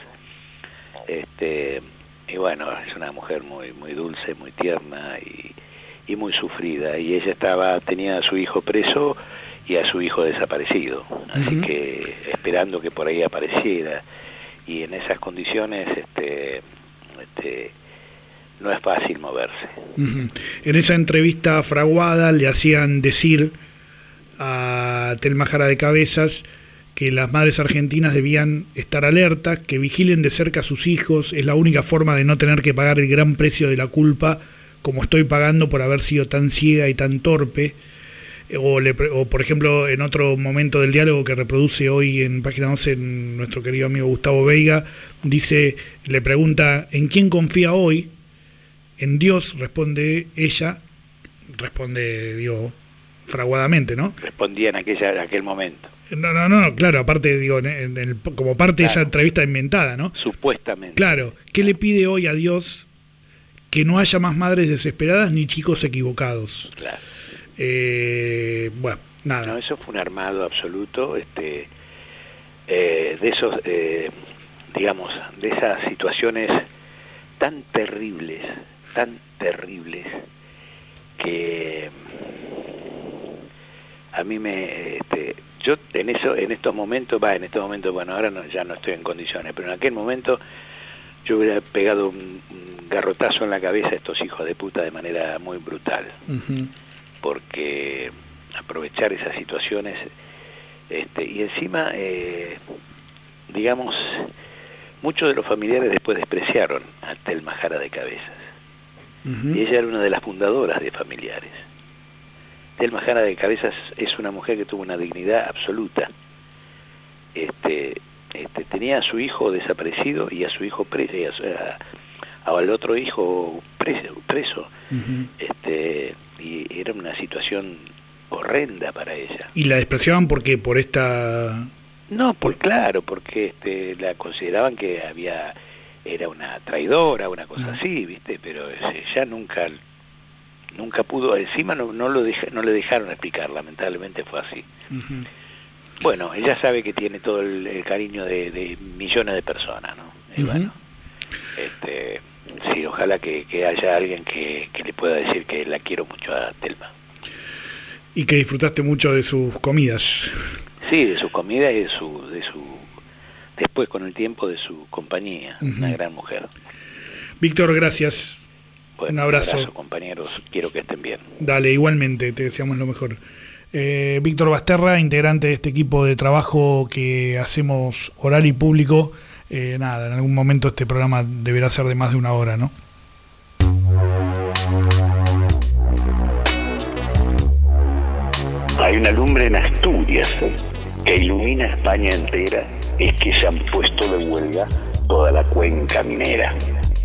este, y bueno, es una mujer muy muy dulce, muy tierna y, y muy sufrida, y ella estaba tenía a su hijo preso y a su hijo desaparecido, así uh-huh. que esperando que por ahí apareciera, y en esas condiciones este, este no es fácil moverse. Uh-huh. En esa entrevista fraguada le hacían decir a Telma Jara de Cabezas que las madres argentinas debían estar alertas, que vigilen de cerca a sus hijos, es la única forma de no tener que pagar el gran precio de la culpa como estoy pagando por haber sido tan ciega y tan torpe. O, le, o por ejemplo, en otro momento del diálogo que reproduce hoy en Página doce nuestro querido amigo Gustavo Veiga, dice, le pregunta, ¿en quién confía hoy? en Dios, responde ella, responde, digo, fraguadamente, ¿no? Respondía en aquella, en aquel momento. No, no, no, claro, aparte, digo, en, en el, como parte claro. de esa entrevista inventada, ¿no? Supuestamente. Claro, ¿qué le pide hoy a Dios? Que no haya más madres desesperadas ni chicos equivocados. Claro. Eh, bueno, nada. No, eso fue un armado absoluto, este, eh, de esos, eh, digamos, de esas situaciones tan terribles, tan terribles, que a mí me, este, yo en eso, en estos momentos, va, en estos momentos, bueno, ahora no, ya no estoy en condiciones, pero en aquel momento yo hubiera pegado un, un garrotazo en la cabeza a estos hijos de puta de manera muy brutal, uh-huh. porque aprovechar esas situaciones, este, y encima, eh, digamos, muchos de los familiares después despreciaron a Telma Jara de Cabezas, uh-huh. y ella era una de las fundadoras de Familiares. Telma Jara de Cabezas es una mujer que tuvo una dignidad absoluta. Este, este, tenía a su hijo desaparecido y a su hijo preso, y a su, a, al otro hijo preso, preso. Uh-huh. Este, y era una situación horrenda para ella. ¿Y la despreciaban por qué? ¿Por esta...? No, por claro, porque este, la consideraban que había era una traidora, una cosa uh-huh. así, ¿viste? Pero ella nunca... nunca pudo, encima no, no, lo deja, no le dejaron explicar, lamentablemente fue así. Uh-huh. Bueno, ella sabe que tiene todo el, el cariño de, de millones de personas, ¿no? Y uh-huh. bueno, este, sí, ojalá que, que haya alguien que, que le pueda decir que la quiero mucho a Telma. Y que disfrutaste mucho de sus comidas. Sí, de sus comidas y de su, de su, después con el tiempo de su compañía, uh-huh. una gran mujer. Víctor, gracias. Bueno, un abrazo. Un abrazo, compañeros, quiero que estén bien. Dale, igualmente, te deseamos lo mejor. Eh, Víctor Basterra, integrante de este equipo de trabajo que hacemos oral y público. Eh, nada, en algún momento este programa deberá ser de más de una hora, ¿no? Hay una lumbre en Asturias que ilumina España entera, es que se han puesto de huelga toda la cuenca minera.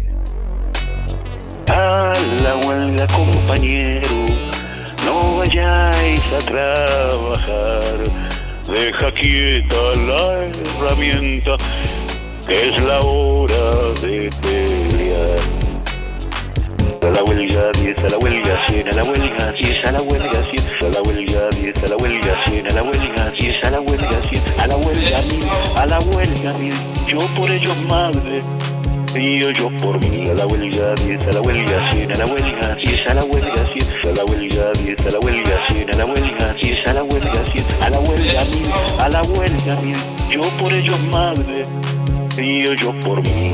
A la huelga, compañero, no vayáis a trabajar, deja quieta la herramienta, que es la hora de pelear. A la huelga diez, a la huelga cien, a la huelga diez, a la huelga cien, a la huelga diez, a la huelga cien, a la huelga diez, a la huelga cien, a la huelga mil, a la huelga mil, yo por ellos madre. Y yo, yo por mí, a la huelga diez, a la huelga cien, a la huelga diez, a la huelga cien, a la huelga diez, a la huelga cien, a la huelga diez, a la huelga cien, a la huelga mil, a la huelga mil, yo por ellos madre, y yo, yo por mí.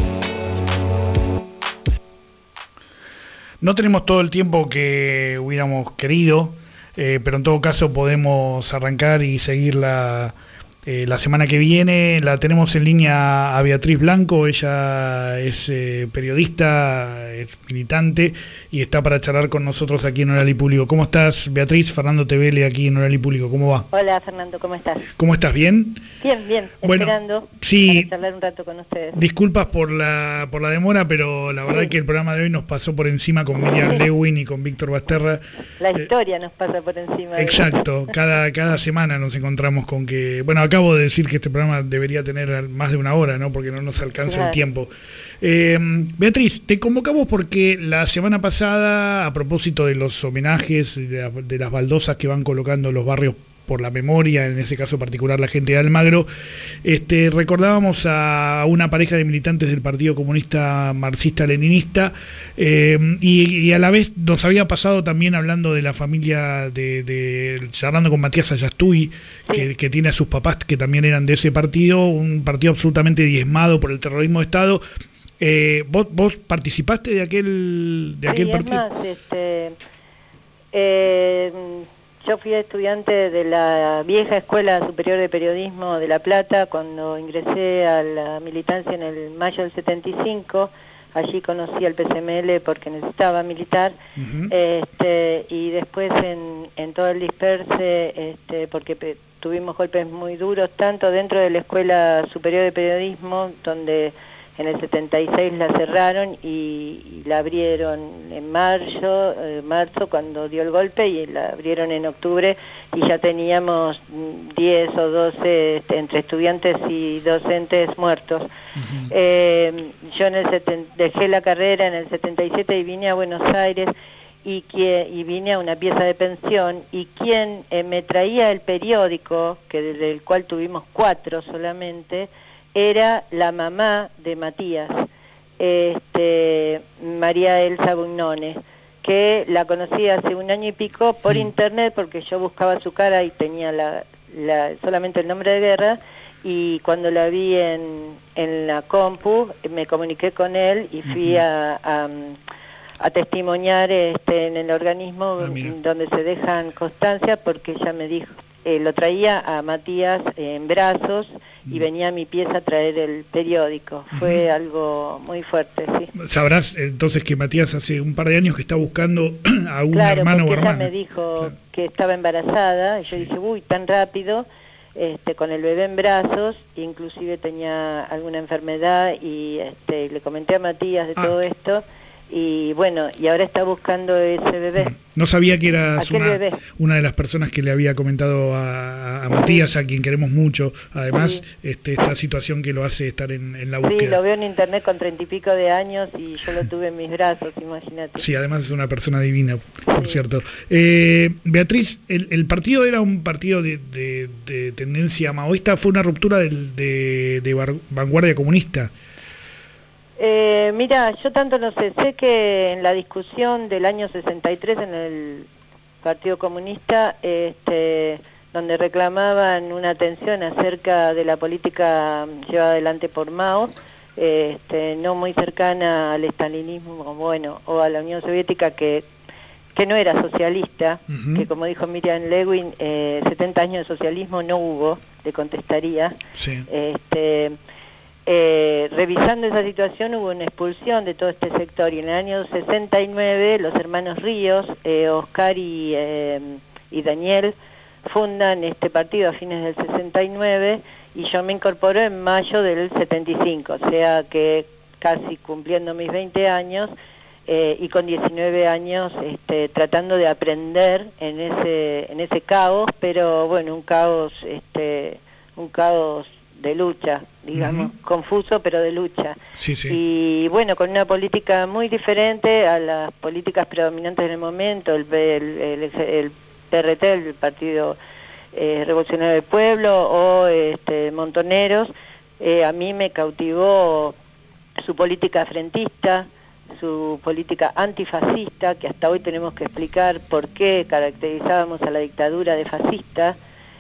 No tenemos todo el tiempo que hubiéramos querido, eh, pero en todo caso podemos arrancar y seguir la... Eh, la semana que viene. La tenemos en línea a Beatriz Blanco, ella es eh, periodista, es militante y está para charlar con nosotros aquí en Oral y Público. ¿Cómo estás, Beatriz? Fernando Tevele aquí en Oral y Público, ¿cómo va? Hola, Fernando, ¿cómo estás? ¿Cómo estás? ¿Bien? Bien, bien, bueno, esperando sí, para charlar un rato con ustedes. Disculpas por la por la demora, pero la verdad sí. que el programa de hoy nos pasó por encima con Miriam sí. Lewin y con Víctor Basterra. La historia eh, nos pasa por encima. Exacto, cada, cada semana nos encontramos con que... Bueno, acabo de decir que este programa debería tener más de una hora, ¿no? Porque no nos alcanza claro. el tiempo. Eh, Beatriz, te convocamos porque la semana pasada, a propósito de los homenajes, de, la, de las baldosas que van colocando los barrios por la memoria, en ese caso particular la gente de Almagro, este, recordábamos a una pareja de militantes del Partido Comunista Marxista-Leninista eh, y, y a la vez nos había pasado también hablando de la familia, de, de charlando con Matías Ayastuy, sí. que, que tiene a sus papás que también eran de ese partido, un partido absolutamente diezmado por el terrorismo de Estado. Eh, ¿vos, ¿Vos participaste de aquel, de aquel sí, partido? Es más, este, eh, yo fui estudiante de la vieja Escuela Superior de Periodismo de La Plata cuando ingresé a la militancia en el mayo del setenta y cinco. Allí conocí al P C M L porque necesitaba militar, uh-huh. este, y después en, en todo el disperse, este, porque pe- tuvimos golpes muy duros, tanto dentro de la Escuela Superior de Periodismo, donde en el setenta y seis la cerraron y, y la abrieron en marzo, eh, marzo cuando dio el golpe, y la abrieron en octubre, y ya teníamos diez o doce este, entre estudiantes y docentes muertos. Uh-huh. eh, yo en el setenta, dejé la carrera en el setenta y siete y vine a Buenos Aires, y, que, y vine a una pieza de pensión, y quien eh, me traía el periódico, que del cual tuvimos cuatro solamente, era la mamá de Matías, este, María Elsa Bugnone, que la conocí hace un año y pico por mm. internet, porque yo buscaba su cara y tenía la, la, solamente el nombre de guerra, y cuando la vi en, en la compu, me comuniqué con él y fui uh-huh. a, a, a testimoniar este, en el organismo ah, donde se dejan constancia, porque ella me dijo, eh, lo traía a Matías eh, en brazos, y venía a mi pieza a traer el periódico. Fue uh-huh. algo muy fuerte, sí. Sabrás entonces que Matías hace un par de años que está buscando a un claro, hermano o hermana. Claro, ella me dijo claro. que estaba embarazada, y yo sí. dije, uy, tan rápido, este, con el bebé en brazos, inclusive tenía alguna enfermedad, y este, le comenté a Matías de ah. todo esto, y bueno, y ahora está buscando ese bebé. No sabía que eras una, una de las personas que le había comentado a, a Matías, sí. a quien queremos mucho, además, sí. este, esta situación que lo hace estar en, en la búsqueda. Sí, lo veo en internet con treinta y pico de años, y yo lo tuve en mis brazos, imagínate. Sí, además es una persona divina, por sí. cierto. Eh, Beatriz, el, el partido era un partido de, de, de tendencia maoísta, fue una ruptura del, de, de vanguardia comunista. Eh, mira, yo tanto no sé, sé que en la discusión del año sesenta y tres en el Partido Comunista, este, donde reclamaban una atención acerca de la política llevada adelante por Mao, este, no muy cercana al estalinismo, bueno, o a la Unión Soviética, que, que no era socialista, uh-huh. que como dijo Miriam Lewin, eh, setenta años de socialismo no hubo, le contestaría. Sí. Este, Eh, revisando esa situación, hubo una expulsión de todo este sector, y en el año sesenta y nueve los hermanos Ríos, eh, Oscar y, eh, y Daniel, fundan este partido a fines del sesenta y nueve, y yo me incorporo en mayo del setenta y cinco, o sea que casi cumpliendo mis veinte años, eh, y con diecinueve años este, tratando de aprender en ese, en ese caos, pero bueno, un caos, este, un caos de lucha, digamos, uh-huh. confuso, pero de lucha. Sí, sí. Y bueno, con una política muy diferente a las políticas predominantes en el momento, el, el, el, el P R T, el Partido eh, Revolucionario del Pueblo, o este, Montoneros. Eh, a mí me cautivó su política frentista, su política antifascista, que hasta hoy tenemos que explicar por qué caracterizábamos a la dictadura de fascista.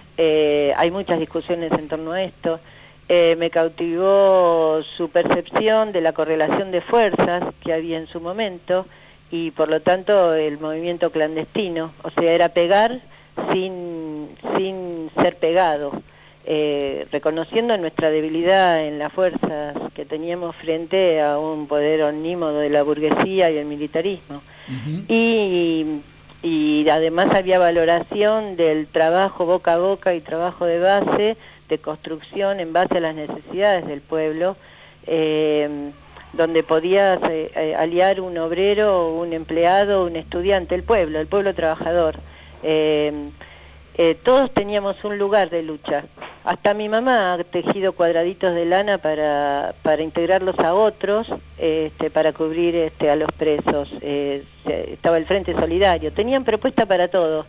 Eh, hay muchas discusiones en torno a esto. Eh, me cautivó su percepción de la correlación de fuerzas que había en su momento, y por lo tanto el movimiento clandestino, o sea, era pegar sin, sin ser pegado, eh, reconociendo nuestra debilidad en las fuerzas que teníamos frente a un poder omnímodo de la burguesía y el militarismo. Uh-huh. Y... y además había valoración del trabajo boca a boca y trabajo de base, de construcción en base a las necesidades del pueblo, eh, donde podías eh, aliar un obrero, un empleado, un estudiante, el pueblo, el pueblo trabajador. Eh, eh, todos teníamos un lugar de lucha. Hasta mi mamá ha tejido cuadraditos de lana para, para integrarlos a otros, este, para cubrir este, a los presos. Eh, estaba el Frente Solidario. Tenían propuesta para todo.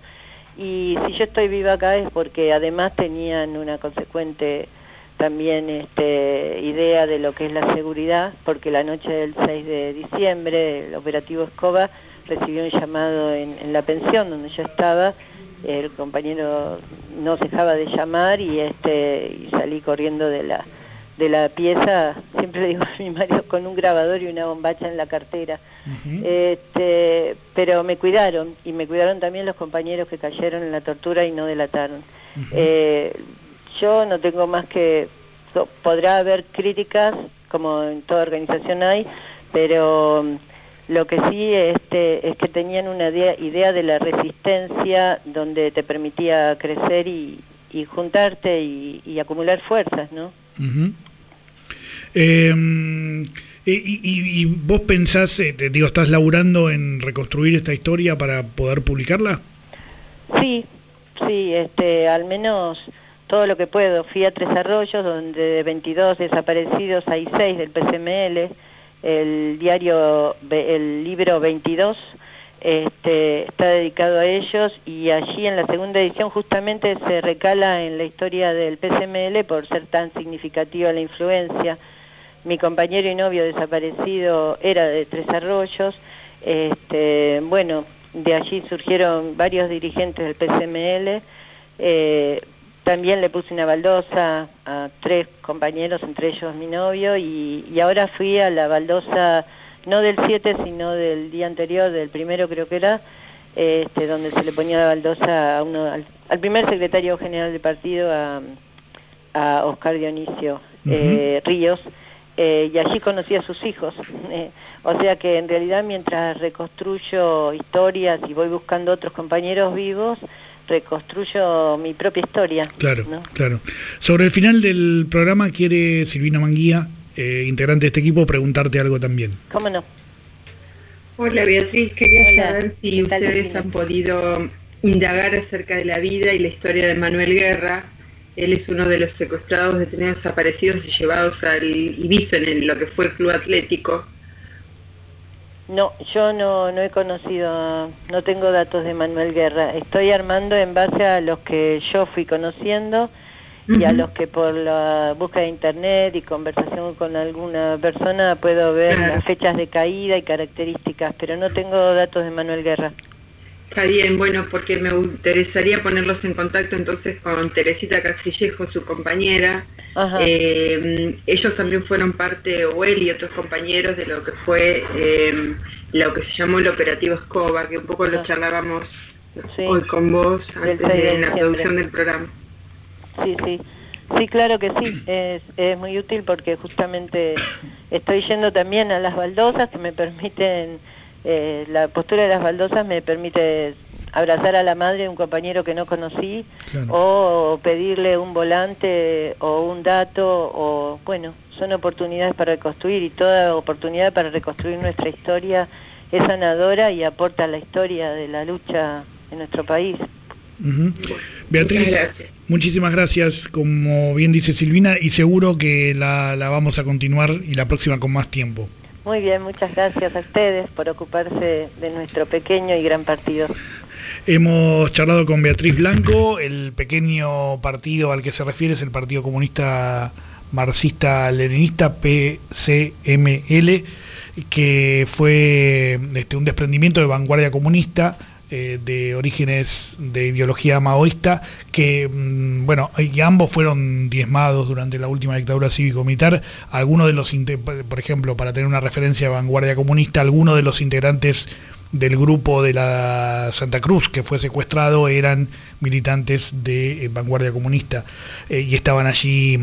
Y si yo estoy viva acá es porque además tenían una consecuente también este, idea de lo que es la seguridad, porque la noche del seis de diciembre el operativo Escoba recibió un llamado en, en la pensión donde yo estaba. El compañero no dejaba de llamar, y este y salí corriendo de la de la pieza, siempre le digo a mi marido, con un grabador y una bombacha en la cartera. Uh-huh. este pero me cuidaron, y me cuidaron también los compañeros que cayeron en la tortura y no delataron. Uh-huh. eh, yo no tengo más que, podrá haber críticas, como en toda organización hay, pero lo que sí este, es que tenían una idea, idea de la resistencia, donde te permitía crecer y, y juntarte y, y acumular fuerzas, ¿no? Uh-huh. Eh, y, y, y vos pensás, eh, te digo, ¿estás laburando en reconstruir esta historia para poder publicarla? Sí, sí, este, al menos todo lo que puedo. Fui a Tres Arroyos, donde de veintidós desaparecidos hay seis del P C M L, el diario, el libro veintidós, este, está dedicado a ellos, y allí en la segunda edición justamente se recala en la historia del P C M L por ser tan significativa la influencia. Mi compañero y novio desaparecido era de Tres Arroyos, este, bueno, de allí surgieron varios dirigentes del P C M L, eh, también le puse una baldosa a tres compañeros, entre ellos mi novio, y, y ahora fui a la baldosa, no del siete, sino del día anterior, del primero creo que era, este, donde se le ponía la baldosa a uno, al, al primer secretario general del partido, a, a Oscar Dionisio uh-huh. eh, Ríos, eh, y allí conocí a sus hijos. Eh, o sea que en realidad mientras reconstruyo historias y voy buscando otros compañeros vivos, reconstruyo mi propia historia. Claro, ¿no? claro. Sobre el final del programa quiere Silvina Manguía, eh, integrante de este equipo, preguntarte algo también. ¿Cómo no? Hola Beatriz, quería Hola. saber si ustedes han podido indagar acerca de la vida y la historia de Manuel Guerra. Él es uno de los secuestrados, detenidos, desaparecidos y llevados al, y visto en el, lo que fue el Club Atlético. No, yo no, no he conocido, no tengo datos de Manuel Guerra. Estoy armando en base a los que yo fui conociendo uh-huh. y a los que por la búsqueda de internet y conversación con alguna persona puedo ver claro. las fechas de caída y características, pero no tengo datos de Manuel Guerra. Está bien, bueno, porque me interesaría ponerlos en contacto entonces con Teresita Castrillejo, su compañera. Eh, ellos también fueron parte, o él y otros compañeros, de lo que fue eh, lo que se llamó el Operativo Escobar, que un poco lo charlábamos sí. hoy con vos antes de, de la producción del programa. Sí, sí, sí, claro que sí, es, es muy útil porque justamente estoy yendo también a las baldosas que me permiten... Eh, la postura de las baldosas me permite abrazar a la madre de un compañero que no conocí, claro. o pedirle un volante o un dato, o bueno, son oportunidades para reconstruir, y toda oportunidad para reconstruir nuestra historia es sanadora y aporta a la historia de la lucha en nuestro país. Uh-huh. Beatriz, gracias. Muchísimas gracias, como bien dice Silvina, y seguro que la, la vamos a continuar y la próxima con más tiempo. Muy bien, muchas gracias a ustedes por ocuparse de nuestro pequeño y gran partido. Hemos charlado con Beatriz Blanco. El pequeño partido al que se refiere es el Partido Comunista Marxista-Leninista, P C M L, que fue este, un desprendimiento de vanguardia comunista, eh, de orígenes de ideología maoísta, que, mmm, bueno, y ambos fueron diezmados durante la última dictadura cívico-militar. Algunos de los, por ejemplo, para tener una referencia de vanguardia comunista, algunos de los integrantes del grupo de la Santa Cruz que fue secuestrado eran militantes de eh, vanguardia comunista, eh, y estaban allí,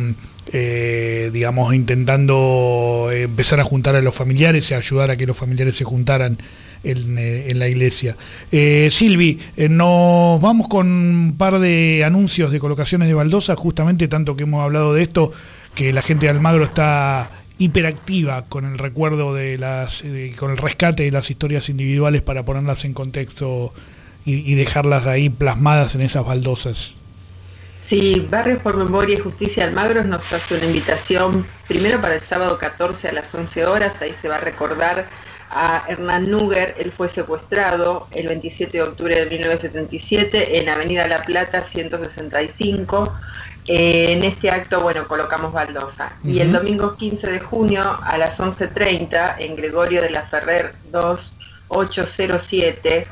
eh, digamos, intentando empezar a juntar a los familiares y ayudar a que los familiares se juntaran En, en la iglesia. Eh, Silvi, eh, nos vamos con un par de anuncios de colocaciones de baldosas, justamente tanto que hemos hablado de esto, que la gente de Almagro está hiperactiva con el recuerdo de las, eh, con el rescate de las historias individuales para ponerlas en contexto y, y dejarlas ahí plasmadas en esas baldosas. Sí, Barrios por Memoria y Justicia Almagro nos hace una invitación, primero para el sábado catorce a las once horas, ahí se va a recordar a Hernán Núger. Él fue secuestrado el veintisiete de octubre de mil novecientos setenta y siete en Avenida La Plata ciento sesenta y cinco. Eh, en este acto, bueno, colocamos baldosa. Uh-huh. Y el domingo quince de junio a las once treinta en Gregorio de la Ferrer dos ocho cero siete,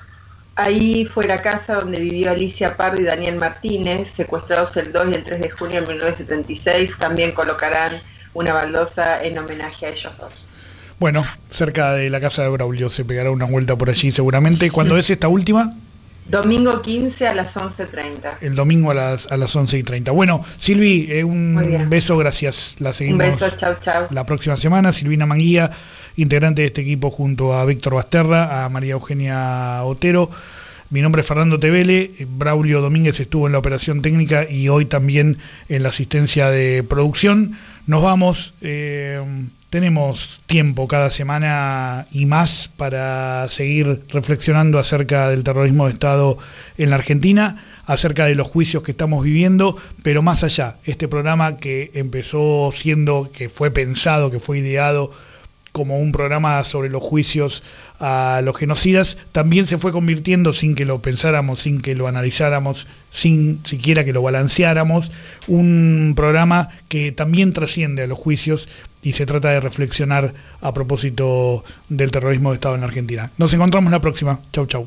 ahí fue la casa donde vivió Alicia Pardo y Daniel Martínez, secuestrados el dos y el tres de junio de mil novecientos setenta y seis. También colocarán una baldosa en homenaje a ellos dos. Bueno, cerca de la casa de Braulio, se pegará una vuelta por allí seguramente. ¿Cuándo es esta última? Domingo quince a las once treinta. El domingo a las, a las once y treinta. Bueno, Silvi, eh, un beso, gracias. La seguimos un beso, chau, chau. La próxima semana. Silvina Manguía, integrante de este equipo junto a Víctor Basterra, a María Eugenia Otero. Mi nombre es Fernando Tevele, Braulio Domínguez estuvo en la operación técnica y hoy también en la asistencia de producción. Nos vamos, eh, tenemos tiempo cada semana y más para seguir reflexionando acerca del terrorismo de Estado en la Argentina, acerca de los juicios que estamos viviendo, pero más allá, este programa que empezó siendo, que fue pensado, que fue ideado como un programa sobre los juicios a los genocidas, también se fue convirtiendo, sin que lo pensáramos, sin que lo analizáramos, sin siquiera que lo balanceáramos, un programa que también trasciende a los juicios y se trata de reflexionar a propósito del terrorismo de Estado en la Argentina. Nos encontramos la próxima. Chau, chau.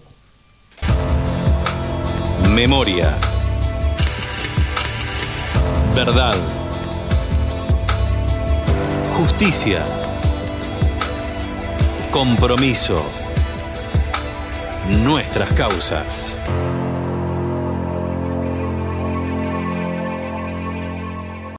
Memoria. Verdad. Justicia. Compromiso. Nuestras causas.